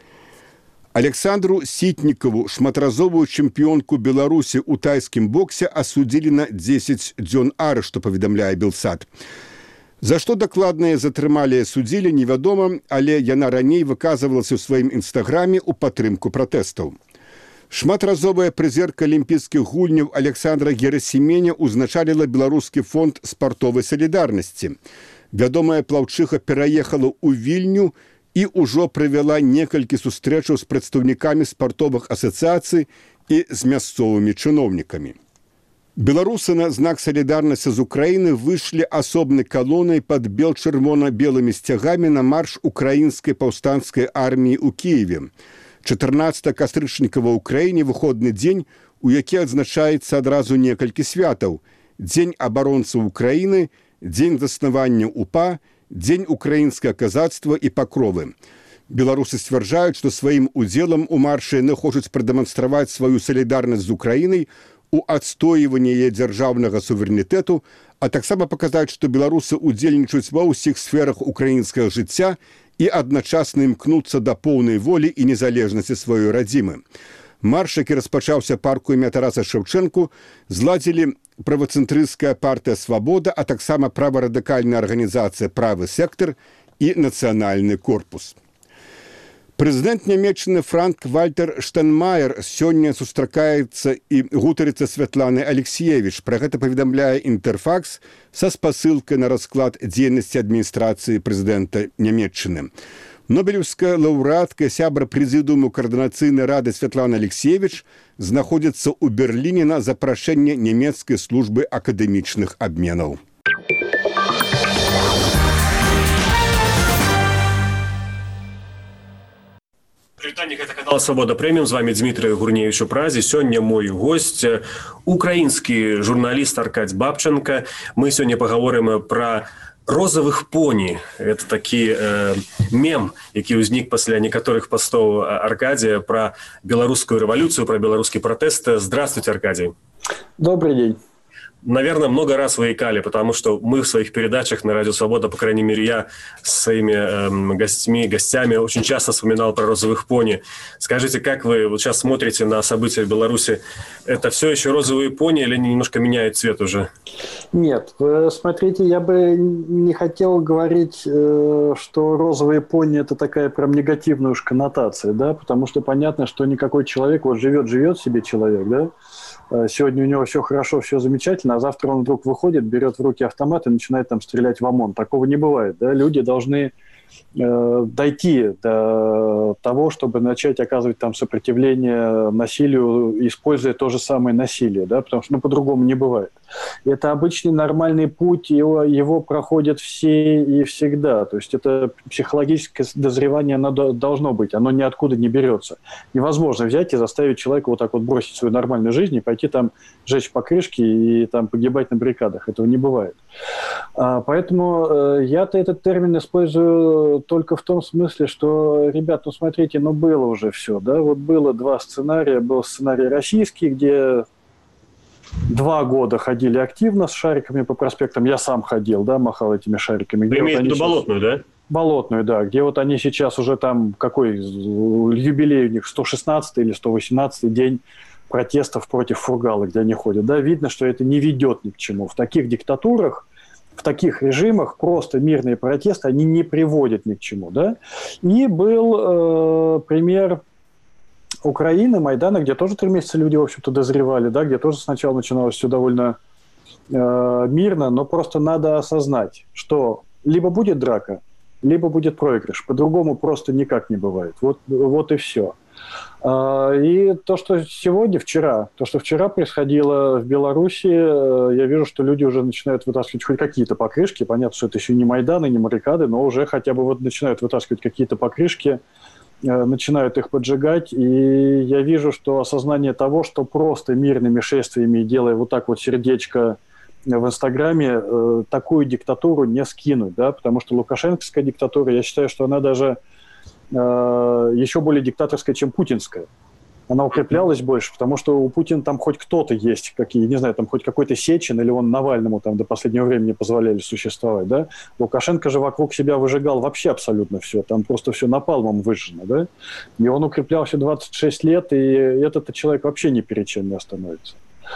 Speaker 1: Александру Сітнікаву, шматразовую чэмпіёнку Беларусі ў тайскім боксе, асудзілі на 10 дзён арышту, паведамляе Белсат. За што дакладна затрымалі судзілі, невядома, але яна раней выказвалася ў сваім інстаграме ў падтрымку пратэстаў. Шматразовая прызерка алімпійскіх гульняў Александра Герасіменя узначаліла беларускі фонд спартовай салідарнасці. Вядомая плаўчыха пераехала ў Вільню і ўжо правяла некалькі сустрэчаў з прадстаўнікамі спартовых асацыяцый і з мясцовымі чыноўнікамі. Беларусы на знак салідарнасці з Украіны выйшлі асобнай калонай пад бел-чырвона-белымі сцягамі на марш украінскай паўстанцкай арміі ў Кіеве. 14 кастрычніка ва ўкраіне выходны дзень, у які адзначаецца адразу некалькі святаў: Дзень абаронцаў Украіны, Дзень заснавання УПА, Дзень украінскага казацтва і пакровы. Беларусы сцвярджаюць, што сваім удзелам у маршы яны хочуць прадэманстраваць сваю салідарнасць з Украінай у адстойванні яе дзяржаўнага суверэнітэту, а таксама паказаць, што беларусы ўдзельнічаюць ва ўсіх сферах украінскага жыцця і адначасна імкнуцца да поўнай волі і незалежнасці сваёй радзімы. Марш, які распачаўся парку імя Тараса Шэўчэнку, зладзілі правацэнтрысцкая партыя «Свабода», а таксама праварадыкальная арганізацыя «Правы сектар» і «Нацыянальны корпус». Прэзідэнт Нямецчыны Франк-Вальтер Штайнмаер сёння сустракаецца і гутарыцца з Святланай Алексіевіч. Пра гэта паведамляе «Інтэрфакс» са спасылкай на расклад дзейнасці адміністрацыі прэзідэнта Нямецчыны. Нобелеўская лаўрэатка, сябра прэзідыуму каардынацыйнай рады Святлана Алексіевіч знаходзіцца ў Берліне на запрашэнне нямецкай службы акадэмічных абменаў.
Speaker 5: Вітанне, гэта канал «Свабода Прэміум». З вами Дмітрий Гурневич у Празе. Сёння мой гость, украінскі журналіст Аркадзь Бабченко. Мы сёння пагаворым пра розовых поні. Это такі мем, які ўзнік пасля некаторых пастоў Аркадзія пра беларускую рэвалюцыю, пра беларускі пратэст. Здравствуйте, Аркадий.
Speaker 6: Добрый день.
Speaker 5: Наверное, много раз вы икали, потому что мы в своих передачах на Радио Свобода, по крайней мере, я с своими гостями очень часто вспоминал про розовых пони. Скажите, как вы вот сейчас смотрите на события в Беларуси? Это все еще розовые пони или они немножко меняют цвет уже?
Speaker 6: Нет, смотрите, я бы не хотел говорить, что розовые пони – это такая прям негативная уж коннотация, да, потому что понятно, что никакой человек, вот живет себе человек, да, сегодня у него все хорошо, все замечательно, а завтра он вдруг выходит, берет в руки автомат и начинает там стрелять в ОМОН. Такого не бывает. Да? Люди должны дойти до того, чтобы начать оказывать там сопротивление насилию, используя то же самое насилие, да? Потому что по-другому не бывает. Это обычный нормальный путь, его проходят все и всегда. То есть это психологическое дозревание, оно должно быть, оно ниоткуда не берется. Невозможно взять и заставить человека вот так вот бросить свою нормальную жизнь и пойти там жечь покрышки и там погибать на баррикадах. Этого не бывает. Поэтому я-то этот термин использую только в том смысле, что, ребят, ну смотрите, ну было уже все, да, вот было два сценария. Был сценарий российский, где 2 года ходили активно с шариками по проспектам. Я сам ходил, да, махал этими шариками.
Speaker 5: Вы имеете в виду Болотную, да?
Speaker 6: Болотную, да. Где вот они сейчас уже там, какой юбилей у них, 116-й или 118-й день протестов против Фургала, где они ходят. Да, видно, что это не ведет ни к чему. В таких диктатурах, в таких режимах просто мирные протесты, они не приводят ни к чему, да. И был пример Украины, Майдана, где тоже 3 месяца люди, в общем-то, дозревали, да, где тоже сначала начиналось все довольно мирно, но просто надо осознать, что либо будет драка, либо будет проигрыш. По-другому просто никак не бывает. Вот и все. И то, что вчера происходило в Беларуси, я вижу, что люди уже начинают вытаскивать хоть какие-то покрышки. Понятно, что это еще не Майданы, не баррикады, но уже хотя бы вот начинают вытаскивать какие-то покрышки, начинают их поджигать, и я вижу, что осознание того, что просто мирными шествиями, делая вот так вот сердечко в Инстаграме, такую диктатуру не скинуть, да, потому что лукашенковская диктатура, я считаю, что она даже еще более диктаторская, чем путинская. Она укреплялась больше, потому что у Путина там хоть кто-то есть, не знаю, там хоть какой-то Сечин, или он Навальному там до последнего времени позволяли существовать, да. Лукашенко же вокруг себя выжигал вообще абсолютно все, там просто все напалмом выжжено, да. И он укреплялся 26 лет, и этот человек вообще ни перед чем не остановится.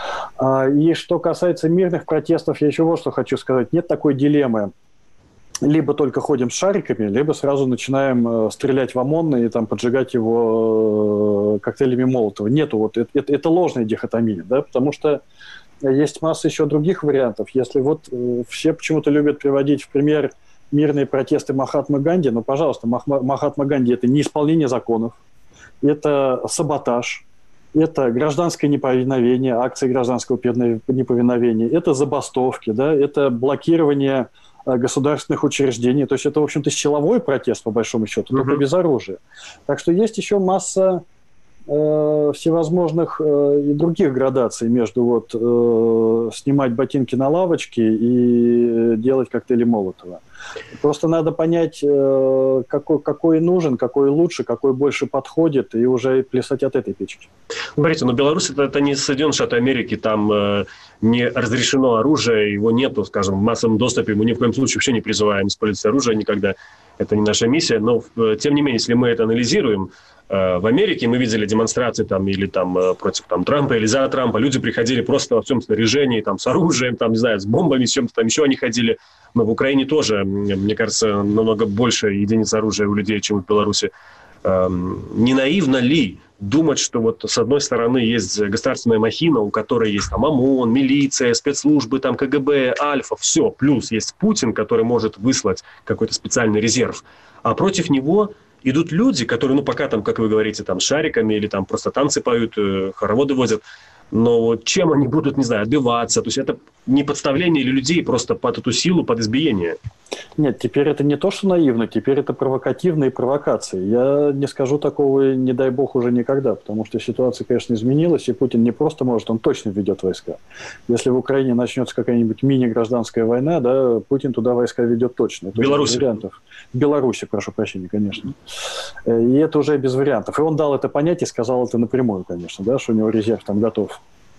Speaker 6: И что касается мирных протестов, я еще вот что хочу сказать. Нет такой дилеммы. Либо только ходим с шариками, либо сразу начинаем стрелять в ОМОН и там поджигать его коктейлями Молотова. Нету вот это ложная дихотомия, да, потому что есть масса еще других вариантов. Если вот все почему-то любят приводить в пример мирные протесты Махатмы Ганди, ну, пожалуйста, Махатма Ганди – это не исполнение законов, это саботаж, это гражданское неповиновение, акции гражданского неповиновения, это забастовки, да, это блокирование государственных учреждений. То есть это, в общем-то, силовой протест, по большому счету, только без оружия. Так что есть еще масса всевозможных и других градаций между вот снимать ботинки на лавочке и делать коктейли Молотова. Просто надо понять, какой нужен, какой лучше, какой больше подходит, и уже плясать от этой печки.
Speaker 5: Смотрите, но Беларусь это не Соединенные Штаты Америки, там не разрешено оружие, его нету, скажем, в массовом доступе. Мы ни в коем случае вообще не призываем использовать оружие никогда. Это не наша миссия. Но, тем не менее, если мы это анализируем, в Америке мы видели демонстрации там, или там, против там, Трампа или за Трампа. Люди приходили просто во всем снаряжении, там, с оружием, там, не знаю, с бомбами, с чем-то там еще они ходили. Но в Украине тоже, мне кажется, намного больше единиц оружия у людей, чем в Беларуси. Не наивно ли думать, что вот с одной стороны есть государственная махина, у которой есть там ОМОН, милиция, спецслужбы, там КГБ, Альфа, все, плюс есть Путин, который может выслать какой-то специальный резерв, а против него идут люди, которые, ну, пока там, как вы говорите, там, с шариками или там просто танцы поют, хороводы возят, но чем они будут, не знаю, отбиваться? То есть это не подставление людей просто под эту силу, под избиение?
Speaker 6: Нет, теперь это не то, что наивно, теперь это провокативные провокации. Я не скажу такого, не дай бог, уже никогда, потому что ситуация, конечно, изменилась, и Путин не просто может, он точно ведет войска. Если в Украине начнется какая-нибудь мини-гражданская война, да, Путин туда войска ведет точно. Это
Speaker 5: Беларусь.
Speaker 6: В Беларуси, прошу прощения, конечно. И это уже без вариантов. И он дал это понять и сказал это напрямую, конечно, да, что у него резерв там готов.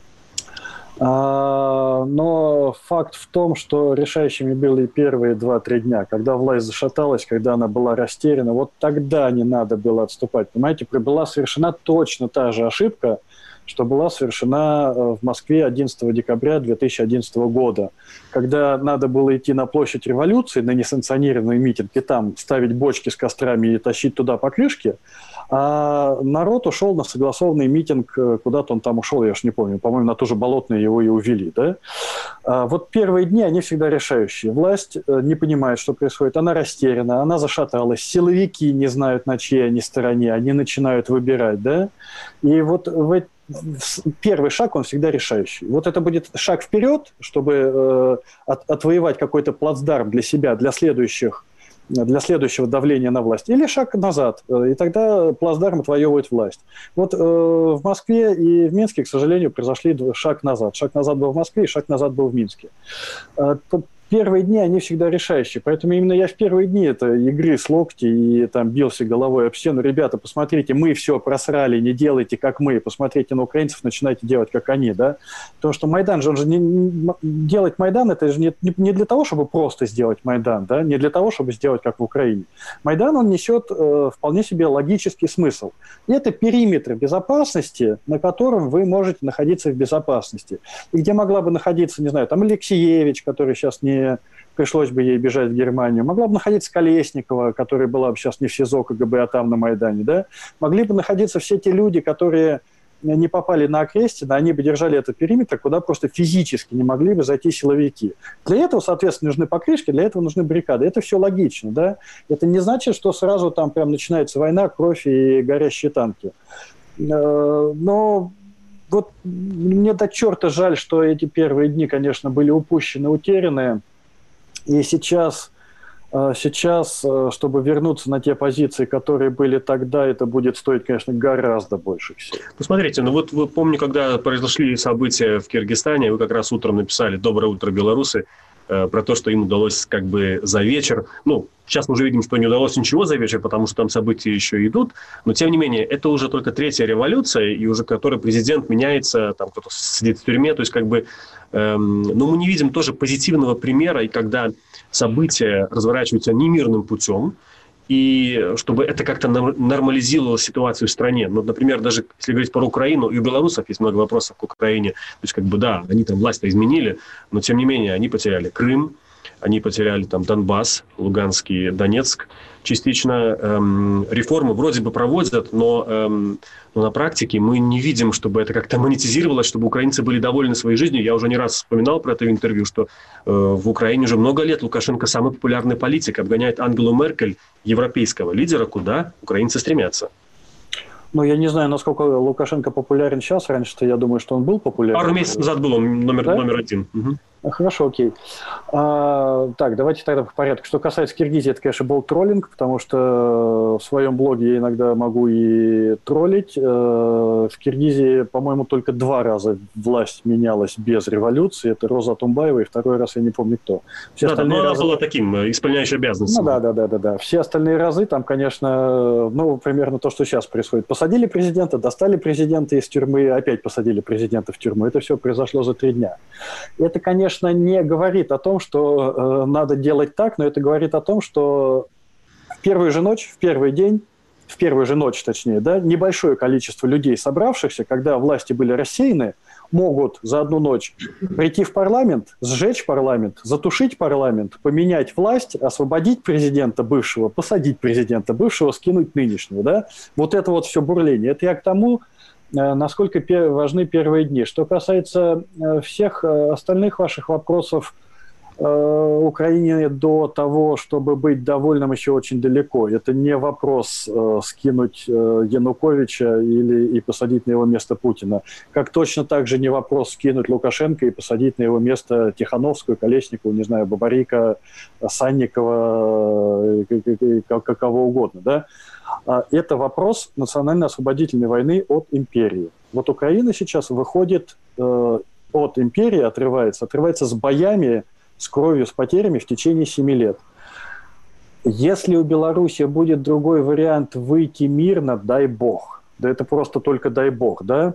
Speaker 6: Но факт в том, что решающими были первые 2-3 дня, когда власть зашаталась, когда она была растеряна, вот тогда не надо было отступать. Понимаете, была совершена точно та же ошибка, что была совершена в Москве 11 декабря 2011 года, когда надо было идти на площадь Революции, на несанкционированный митинг, и там ставить бочки с кострами и тащить туда покрышки, а народ ушел на согласованный митинг, куда-то он там ушел, я уж не помню, по-моему, на ту же Болотную его и увели. Да? Вот первые дни, они всегда решающие. Власть не понимает, что происходит, она растеряна, она зашаталась, силовики не знают, на чьей они стороне, они начинают выбирать. Да? И вот первый шаг, он всегда решающий. Вот это будет шаг вперед, чтобы отвоевать какой-то плацдарм для себя, для следующего давления на власть, или шаг назад, и тогда плацдарм отвоевывает власть. Вот в Москве и в Минске, к сожалению, произошли шаг назад. Шаг назад был в Москве, и шаг назад был в Минске. Первые дни, они всегда решающие. Поэтому именно я в первые дни это игры с локти и там бился головой об стену. Ребята, посмотрите, мы все просрали, не делайте как мы. Посмотрите на украинцев, начинайте делать как они. Да? Потому что Майдан же, делать Майдан, это же не для того, чтобы просто сделать Майдан, да? Не для того, чтобы сделать как в Украине. Майдан, он несет вполне себе логический смысл. И это периметр безопасности, на котором вы можете находиться в безопасности. И где могла бы находиться, не знаю, там Алексеевич, который сейчас не пришлось бы ей бежать в Германию. Могла бы находиться Колесникова, которая была бы сейчас не в СИЗО КГБ, а там на Майдане. Да? Могли бы находиться все те люди, которые не попали на Окрестина, они бы держали этот периметр, куда просто физически не могли бы зайти силовики. Для этого, соответственно, нужны покрышки, для этого нужны баррикады. Это все логично. Да? Это не значит, что сразу там прям начинается война, кровь и горящие танки. Но вот мне до черта жаль, что эти первые дни, конечно, были упущены, утеряны. И сейчас, чтобы вернуться на те позиции, которые были тогда, это будет стоить, конечно, гораздо больших сил.
Speaker 5: Ну, смотрите, вот вы помню, когда произошли события в Киргизстане, вы как раз утром написали «Доброе утро, белорусы», про то, что им удалось как бы за вечер. Ну, сейчас мы уже видим, что не удалось ничего за вечер, потому что там события еще идут. Но, тем не менее, это уже только третья революция, и уже который президент меняется, там кто-то сидит в тюрьме. То есть, как бы, но мы не видим тоже позитивного примера, и когда события разворачиваются немирным путем, и чтобы это как-то нормализировало ситуацию в стране. Ну, например, даже если говорить про Украину, и у белорусов есть много вопросов к Украине. То есть, как бы, да, они там власть-то изменили, но, тем не менее, они потеряли Крым, они потеряли там Донбасс, Луганский, Донецк. Частично реформы вроде бы проводят, но на практике мы не видим, чтобы это как-то монетизировалось, чтобы украинцы были довольны своей жизнью. Я уже не раз вспоминал про это в интервью, что в Украине уже много лет Лукашенко самый популярный политик, обгоняет Ангелу Меркель, европейского лидера, куда украинцы стремятся.
Speaker 6: Ну, я не знаю, насколько Лукашенко популярен сейчас. Раньше-то я думаю, что он был популярен.
Speaker 5: Пару месяцев назад был он номер один. Угу.
Speaker 6: Хорошо, окей. Так, давайте тогда по порядку. Что касается Киргизии, это, конечно, был троллинг, потому что в своем блоге я иногда могу и троллить. В Киргизии, по-моему, только 2 раза власть менялась без революции. Это Роза Атунбаева, и второй раз я не помню кто.
Speaker 5: Все остальные разы... она была таким, исполняющим обязанности.
Speaker 6: Ну да. Все остальные разы там, конечно, примерно то, что сейчас происходит. Посадили президента, достали президента из тюрьмы, опять посадили президента в тюрьму. Это все произошло за 3 дня. Это, конечно, не говорит о том, что надо делать так, но это говорит о том, что в первую же ночь, небольшое количество людей, собравшихся, когда власти были рассеяны, могут за одну ночь прийти в парламент, сжечь парламент, затушить парламент, поменять власть, освободить президента бывшего, посадить президента бывшего, скинуть нынешнего. Да? Вот это вот все бурление. Это я к тому, насколько важны первые дни. Что касается всех остальных ваших вопросов, Украине до того, чтобы быть довольным, еще очень далеко. Это не вопрос скинуть Януковича и посадить на его место Путина. Как точно так же не вопрос скинуть Лукашенко и посадить на его место Тихановскую, Колесникову, не знаю, Бабарика, Санникова, кого угодно. Да? Это вопрос национально-освободительной войны от империи. Вот Украина сейчас выходит от империи, отрывается с боями, с кровью, с потерями в течение 7 лет. Если у Беларуси будет другой вариант выйти мирно, дай бог. Да это просто только дай бог, да?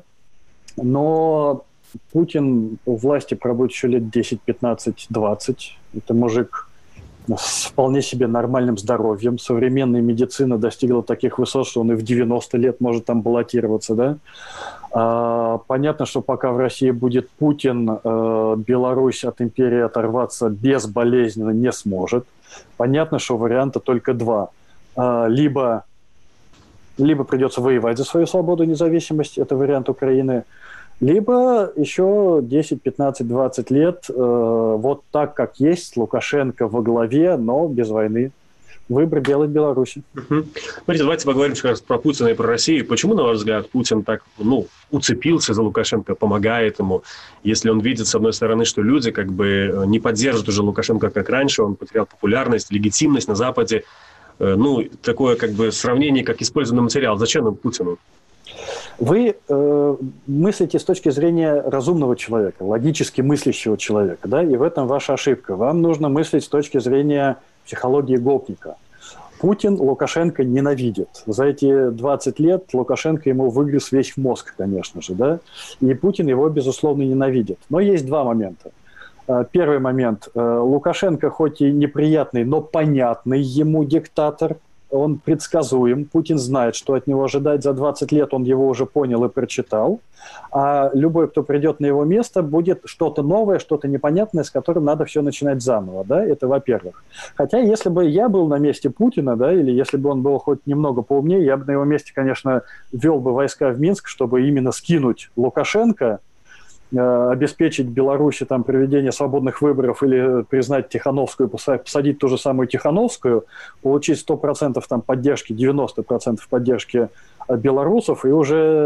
Speaker 6: Но Путин у власти пробудет еще лет 10, 15, 20. Это мужик с вполне себе нормальным здоровьем. Современная медицина достигла таких высот, что он и в 90 лет может там баллотироваться, да? Понятно, что пока в России будет Путин, Беларусь от империи оторваться безболезненно не сможет. Понятно, что варианта только 2. Либо придется воевать за свою свободу и независимость, это вариант Украины, либо еще 10, 15, 20 лет вот так, как есть, с Лукашенко во главе, но без войны. Выбор делает Беларусь.
Speaker 5: Смотрите, давайте поговорим как раз про Путина и про Россию. Почему, на ваш взгляд, Путин так уцепился за Лукашенко, помогает ему, если он видит, с одной стороны, что люди как бы не поддерживают уже Лукашенко, как раньше, он потерял популярность, легитимность на Западе. Такое как бы сравнение, как использованный материал. Зачем им Путину?
Speaker 6: Вы мыслите с точки зрения разумного человека, логически мыслящего человека, да, и в этом ваша ошибка. Вам нужно мыслить с точки зрения психологии гопника. Путин Лукашенко ненавидит. За эти 20 лет Лукашенко ему выгрыз весь мозг, конечно же, да, и Путин его, безусловно, ненавидит. Но есть 2 момента. Первый момент. Лукашенко хоть и неприятный, но понятный ему диктатор. Он предсказуем. Путин знает, что от него ожидать за 20 лет. Он его уже понял и прочитал. А любой, кто придет на его место, будет что-то новое, что-то непонятное, с которым надо все начинать заново. Да? Это во-первых. Хотя, если бы я был на месте Путина, да, или если бы он был хоть немного поумнее, я бы на его месте, конечно, ввел бы войска в Минск, чтобы именно скинуть Лукашенко, обеспечить Беларуси там проведение свободных выборов или признать Тихановскую, посадить ту же самую Тихановскую, получить 100% там поддержки, 90% поддержки белорусов, и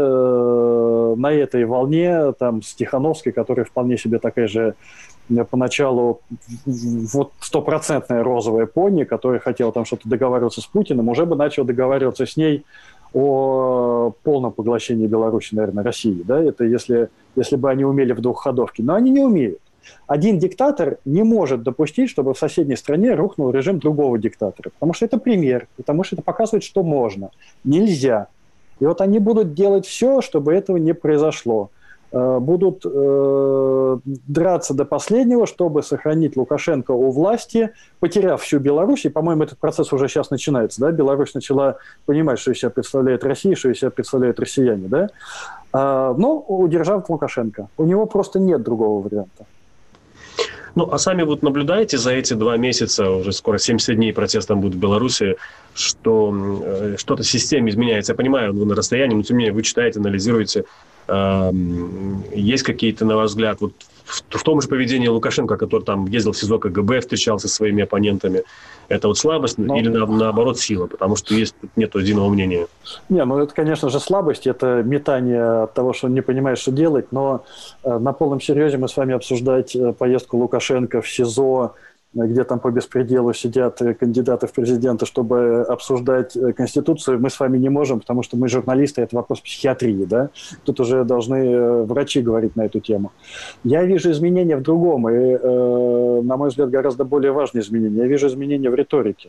Speaker 6: уже на этой волне там с Тихановской, которая вполне себе такая же поначалу вот 100% розовая пони, которая хотела там что-то договариваться с Путиным, уже бы начал договариваться с ней о полном поглощении Беларуси, наверное, России. Да? Это если бы они умели в двухходовке. Но они не умеют. Один диктатор не может допустить, чтобы в соседней стране рухнул режим другого диктатора. Потому что это пример, потому что это показывает, что можно. Нельзя. И вот они будут делать все, чтобы этого не произошло. Будут драться до последнего, чтобы сохранить Лукашенко у власти, потеряв всю Беларусь. И, по-моему, этот процесс уже сейчас начинается. Да? Беларусь начала понимать, что из себя представляет Россия, что из себя представляют россияне. Да? Но удержав Лукашенко. У него просто нет другого варианта.
Speaker 5: А сами вот наблюдаете за эти 2 месяца, уже скоро 70 дней протестом будет в Беларуси, что что-то в системе изменяется? Я понимаю, вы на расстоянии, но тем не менее вы читаете, анализируете. Есть какие-то, на ваш взгляд, вот в том же поведении Лукашенко, который там ездил в СИЗО КГБ, встречался со своими оппонентами, это вот слабость или наоборот сила? Потому что нет единого мнения.
Speaker 6: Не, ну это, конечно же, слабость, это метание от того, что он не понимает, что делать, но на полном серьезе мы с вами обсуждать поездку Лукашенко в СИЗО, где там по беспределу сидят кандидаты в президенты, чтобы обсуждать Конституцию, мы с вами не можем, потому что мы журналисты, это вопрос психиатрии, да? Тут уже должны врачи говорить на эту тему. Я вижу изменения в другом, и, на мой взгляд, гораздо более важные изменения. Я вижу изменения в риторике.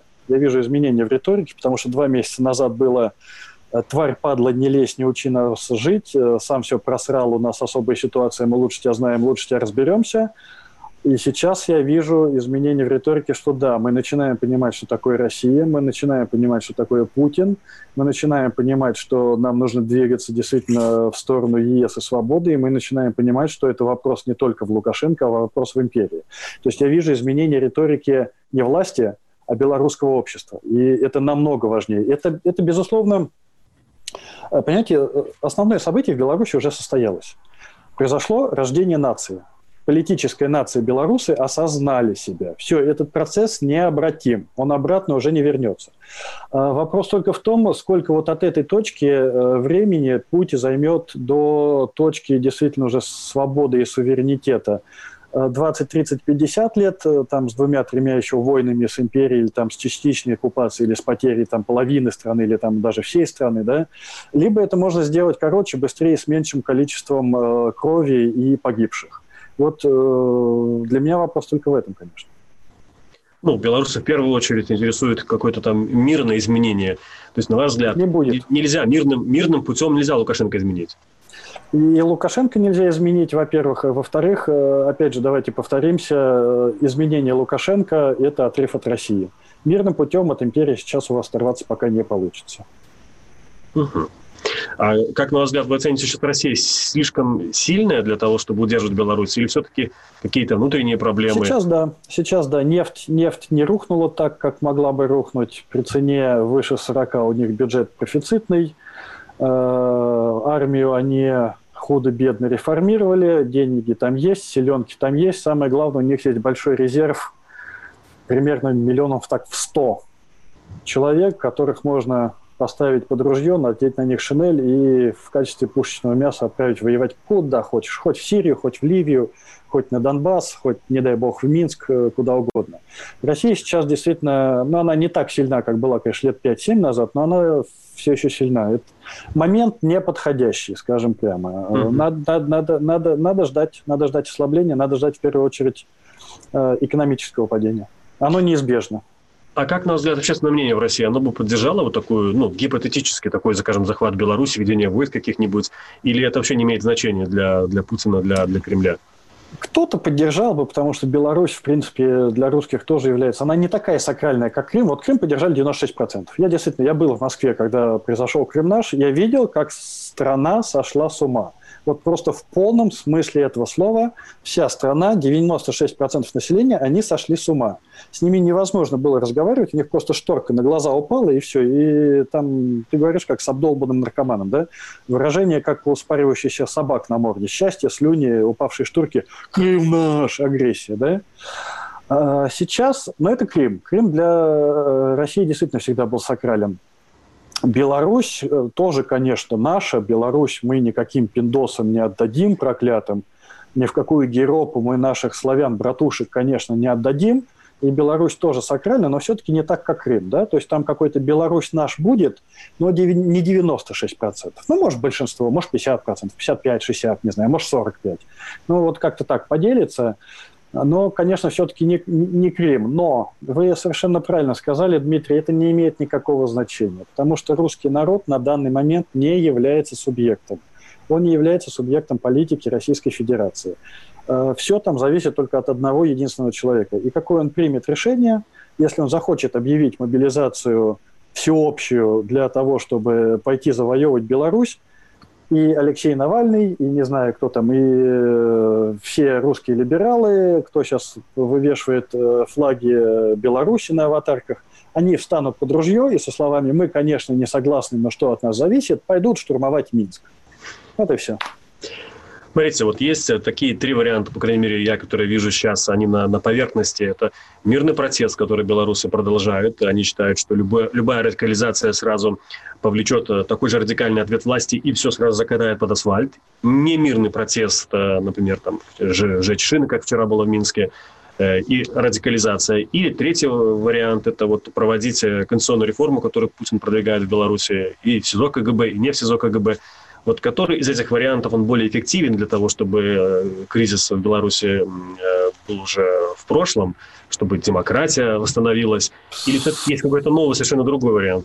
Speaker 6: Потому что 2 месяца назад было «Тварь, падла, не лезь, не учи нас жить», «Сам все просрал, у нас особая ситуация, мы лучше тебя знаем, лучше тебя разберемся». И сейчас я вижу изменения в риторике, что да, мы начинаем понимать, что такое Россия, мы начинаем понимать, что такое Путин, мы начинаем понимать, что нам нужно двигаться действительно в сторону ЕС и свободы, и мы начинаем понимать, что это вопрос не только в Лукашенко, а вопрос в империи. То есть я вижу изменения риторики не власти, а белорусского общества. И это намного важнее. Это безусловно, понимаете, основное событие в Беларуси уже состоялось. Произошло рождение нации. Политическая нация белорусы осознали себя. Все, этот процесс необратим. Он обратно уже не вернется. Вопрос только в том, сколько вот от этой точки времени путь займет до точки действительно уже свободы и суверенитета. 20, 30, 50 лет, там, с 2-3 еще войнами с империей, или там, с частичной оккупацией, или с потерей там, половины страны, или там, даже всей страны, да? Либо это можно сделать короче, быстрее, с меньшим количеством крови и погибших. Вот для меня вопрос только в этом, конечно.
Speaker 5: Ну, белорусы в первую очередь интересует какое-то там мирное изменение. То есть, на ваш взгляд,
Speaker 6: не будет.
Speaker 5: Нельзя мирным путем нельзя Лукашенко изменить.
Speaker 6: И Лукашенко нельзя изменить, во-первых. Во-вторых, опять же, давайте повторимся, изменение Лукашенко – это отрыв от России. Мирным путем от империи сейчас у вас оторваться пока не получится.
Speaker 5: Угу. А как, на ваш взгляд, вы оцените, что Россия слишком сильная для того, чтобы удерживать Беларусь, или все-таки какие-то внутренние проблемы?
Speaker 6: Сейчас да. Нефть не рухнула так, как могла бы рухнуть. При цене выше 40 у них бюджет профицитный. Армию они худо-бедно реформировали, деньги там есть, селенки там есть. Самое главное, у них есть большой резерв, примерно миллионов так в 100 человек, которых можно поставить под ружье, надеть на них шинель и в качестве пушечного мяса отправить воевать куда хочешь. Хоть в Сирию, хоть в Ливию, хоть на Донбасс, хоть, не дай бог, в Минск, куда угодно. Россия сейчас действительно, она не так сильна, как была, конечно, лет 5-7 назад, но она все еще сильна. Это момент неподходящий, скажем прямо. Надо ждать ослабления, надо ждать в первую очередь экономического падения. Оно неизбежно.
Speaker 5: А как, на ваш взгляд, общественное мнение в России? Оно бы поддержало вот такую, гипотетически такой, скажем, захват Беларуси, введение войск каких-нибудь? Или это вообще не имеет значения для Путина, для Кремля?
Speaker 6: Кто-то поддержал бы, потому что Беларусь, в принципе, для русских тоже является... Она не такая сакральная, как Крым. Вот Крым поддержали 96%. Я был в Москве, когда произошел Крымнаш. Я видел, как страна сошла с ума. Вот просто в полном смысле этого слова вся страна, 96% населения, они сошли с ума. С ними невозможно было разговаривать, у них просто шторка на глаза упала, и все. И там ты говоришь, как с обдолбанным наркоманом, да? Выражение, как у спаривающихся собак на морде. Счастье, слюни, упавшие шторки. Крым наш! Агрессия, да? Сейчас, это Крым. Крым для России действительно всегда был сакрален. Беларусь тоже, конечно, наша. Беларусь мы никаким пиндосам не отдадим проклятым. Ни в какую Гейропу мы наших славян-братушек, конечно, не отдадим. И Беларусь тоже сакральна, но все-таки не так, как Крым. Да? То есть там какой-то Беларусь наш будет, но не 96%. Может, большинство, может, 50%, 55, 60, не знаю, может, 45%. Вот как-то так поделится. Но, конечно, все-таки не Крым. Но вы совершенно правильно сказали, Дмитрий, это не имеет никакого значения. Потому что русский народ на данный момент не является субъектом. Он не является субъектом политики Российской Федерации. Все там зависит только от одного единственного человека. И какое он примет решение, если он захочет объявить мобилизацию всеобщую для того, чтобы пойти завоевывать Беларусь, и Алексей Навальный, и не знаю, кто там, и все русские либералы, кто сейчас вывешивает флаги Беларуси на аватарках, они встанут под ружье и со словами «мы, конечно, не согласны, но что от нас зависит», пойдут штурмовать Минск. Вот и все.
Speaker 5: Смотрите, вот есть такие три варианта, по крайней мере, я, которые вижу сейчас, они на поверхности. Это мирный протест, который белорусы продолжают. Они считают, что любая радикализация сразу повлечет такой же радикальный ответ власти и все сразу закатает под асфальт. Не мирный протест, например, там, сжечь шины, как вчера было в Минске, и радикализация. И третий вариант – это вот проводить конституционную реформу, которую Путин продвигает в Беларуси и в СИЗО КГБ, и не в СИЗО КГБ. Вот который из этих вариантов он более эффективен для того, чтобы кризис в Беларуси был уже в прошлом, чтобы демократия восстановилась? Или есть какой-то новый, совершенно другой вариант?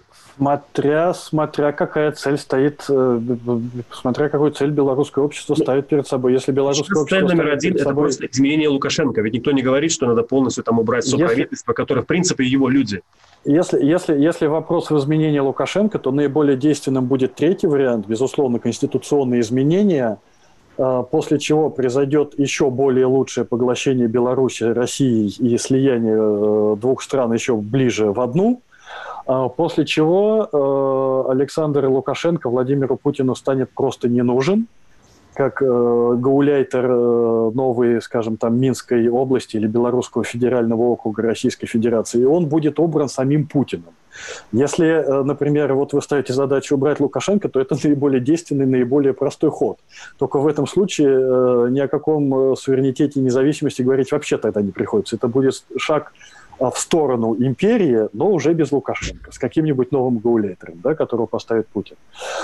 Speaker 6: Смотря какая цель стоит, смотря какую цель белорусское общество ставит перед собой. Если белорусское общество
Speaker 5: цель номер один – это просто изменение Лукашенко. Ведь никто не говорит, что надо полностью там убрать соправительство, которое, в принципе, его люди.
Speaker 6: Если вопрос в изменении Лукашенко, то наиболее действенным будет третий вариант, безусловно, конституционные изменения, после чего произойдет еще более лучшее поглощение Беларуси, России и слияние двух стран еще ближе в одну, после чего Александр Лукашенко Владимиру Путину станет просто не нужен, как гауляйтер новой, скажем, там, Минской области или Белорусского федерального округа Российской Федерации, и он будет убран самим Путиным. Если, например, вот вы ставите задачу убрать Лукашенко, то это наиболее действенный, наиболее простой ход. Только в этом случае ни о каком суверенитете и независимости говорить вообще тогда не приходится. Это будет шаг в сторону империи, но уже без Лукашенко, с каким-нибудь новым гауляйтером, да, которого поставит Путин.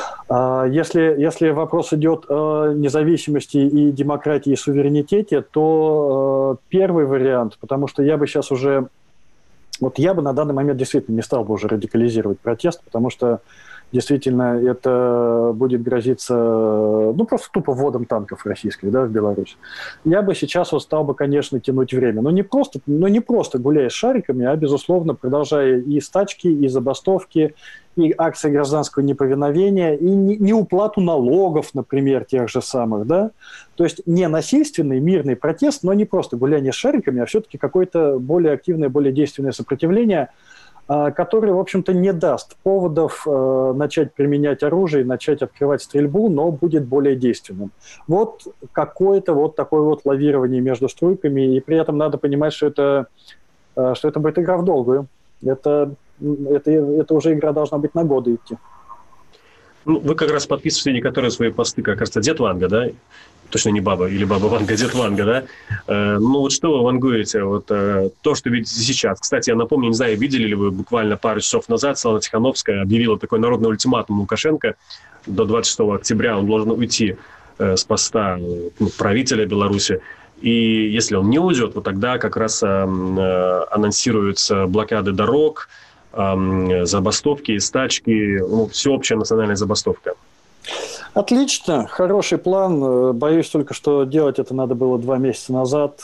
Speaker 6: Если вопрос идет о независимости и демократии, и суверенитете, то первый вариант, потому что я бы сейчас уже... Вот я бы на данный момент действительно не стал бы уже радикализировать протест, потому что действительно это будет грозиться, ну, просто тупо вводом танков российских, да, в Беларусь. Я бы сейчас вот стал бы, конечно, тянуть время. Но не просто гуляя с шариками, а, безусловно, продолжая и стачки, и забастовки, и акции гражданского неповиновения, и неуплату налогов, например, тех же самых, да. То есть не насильственный, мирный протест, но не просто гуляние с шариками, а все-таки какое-то более активное, более действенное сопротивление, который, в общем-то, не даст поводов начать применять оружие, начать открывать стрельбу, но будет более действенным. Вот какое-то вот такое вот лавирование между струйками, и при этом надо понимать, что это будет игра в долгую. Это уже игра должна быть на годы идти.
Speaker 5: Ну, вы как раз подписываете некоторые свои посты, как кажется, Дед Ванга, да? Точно не баба или баба Ванга, Дед Ванга, да? Ну вот что вы вангуете? Вот то, что видите сейчас. Кстати, я напомню, не знаю, видели ли вы буквально пару часов назад, Светлана Тихановская объявила такой народный ультиматум Лукашенко. До 26 октября он должен уйти с поста правителя Беларуси. И если он не уйдет, вот тогда как раз анонсируются блокады дорог, забастовки, стачки, ну, всеобщая национальная забастовка.
Speaker 6: Отлично, хороший план. Боюсь только, что делать это надо было 2 месяца назад.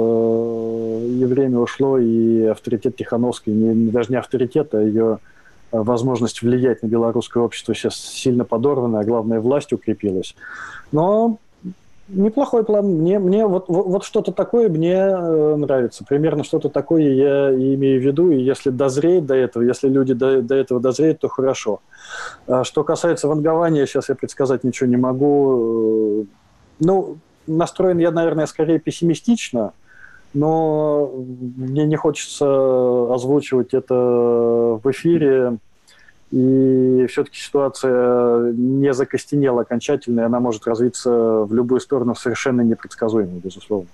Speaker 6: И время ушло, и авторитет Тихановской, даже не авторитет, а ее возможность влиять на белорусское общество сейчас сильно подорвана, а главное, власть укрепилась. Но неплохой план. Мне вот что-то такое мне нравится. Примерно что-то такое я имею в виду. И если дозреет до этого, если люди до этого дозреют, то хорошо. Что касается вангования, сейчас я предсказать ничего не могу. Ну, настроен я, наверное, скорее пессимистично, но мне не хочется озвучивать это в эфире. И все-таки ситуация не закостенела окончательно, и она может развиться в любую сторону совершенно непредсказуемо, безусловно.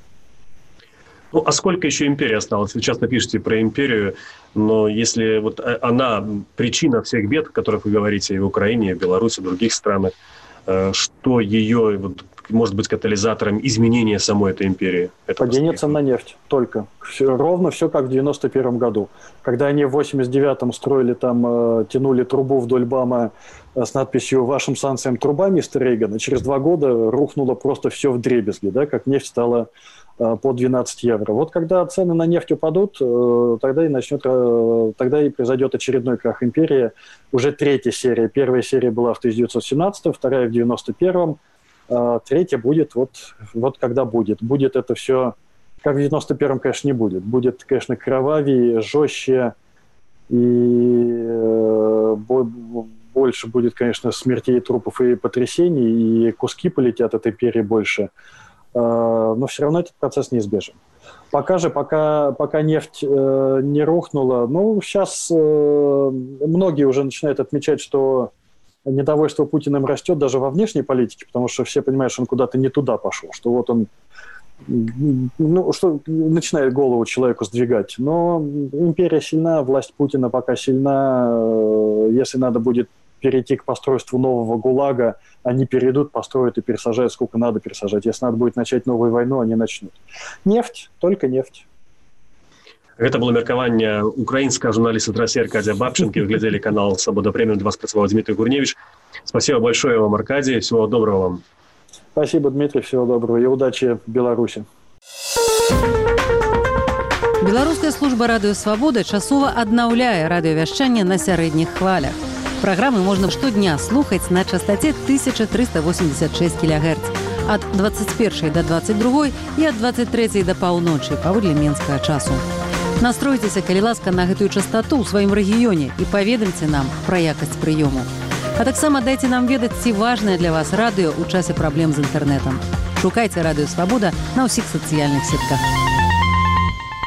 Speaker 5: Ну, а сколько еще империи осталось? Вы часто пишете про империю, но если вот она причина всех бед, о которых вы говорите и в Украине, и в Беларуси, и в других странах, что ее вот, может быть катализатором изменения самой этой империи?
Speaker 6: Падение цен на нефть только. Ровно все как в 91 году. Когда они в 89-м строили там, тянули трубу вдоль БАМа с надписью «Вашим санкциям труба, мистер Рейган», и через 2 года рухнуло просто все вдребезги, да, как нефть стала по 12 евро. Вот когда цены на нефть упадут, тогда и произойдет очередной крах империи. Уже 3-я серия. 1-я серия была в 1917-м, 2-я в 91-м. 3-я будет вот когда будет. Будет это все, как в 91-м, конечно, не будет. Будет, конечно, кровавее, жестче и больше будет, конечно, смертей, трупов и потрясений, и куски полетят от империи больше. Но все равно этот процесс неизбежен. Пока нефть не рухнула, сейчас многие уже начинают отмечать, что недовольство Путиным растет даже во внешней политике, потому что все понимают, что он куда-то не туда пошел, что вот он что начинает голову человеку сдвигать. Но империя сильна, власть Путина пока сильна. Если надо будет перейти к постройству нового ГУЛАГа, они перейдут, построят и пересажают сколько надо пересажать. Если надо будет начать новую войну, они начнут. Нефть, только нефть.
Speaker 5: Это было меркаванне украинского журналиста России Аркадия Бабченко. Вы глядели канал «Свобода Премиум». Для вас працевал Дмитрий Гурневич. Спасибо большое вам, Аркадий. Всего доброго вам.
Speaker 6: Спасибо, Дмитрий. Всего доброго. И удачи в Беларуси.
Speaker 7: Беларуская служба радыё «Свабода» часова аднаўляе радыёвяшчанне на сярэдніх хвалях. Праграмы можна штодня слухаць на частоце 1386 кГц ад 21 до 22 і ад 23 до паўночы паводле менскага часу. Настройцеся, калі ласка, на гэтую частоту ў сваім рэгіёне і паведамце нам пра якасць прыёму. А таксама дайце нам ведаць, ці важнае для вас радыё ў часе праблем з інтэрнэтам. Шукайце радыё «Свабода» на ўсіх сацыяльных сетках.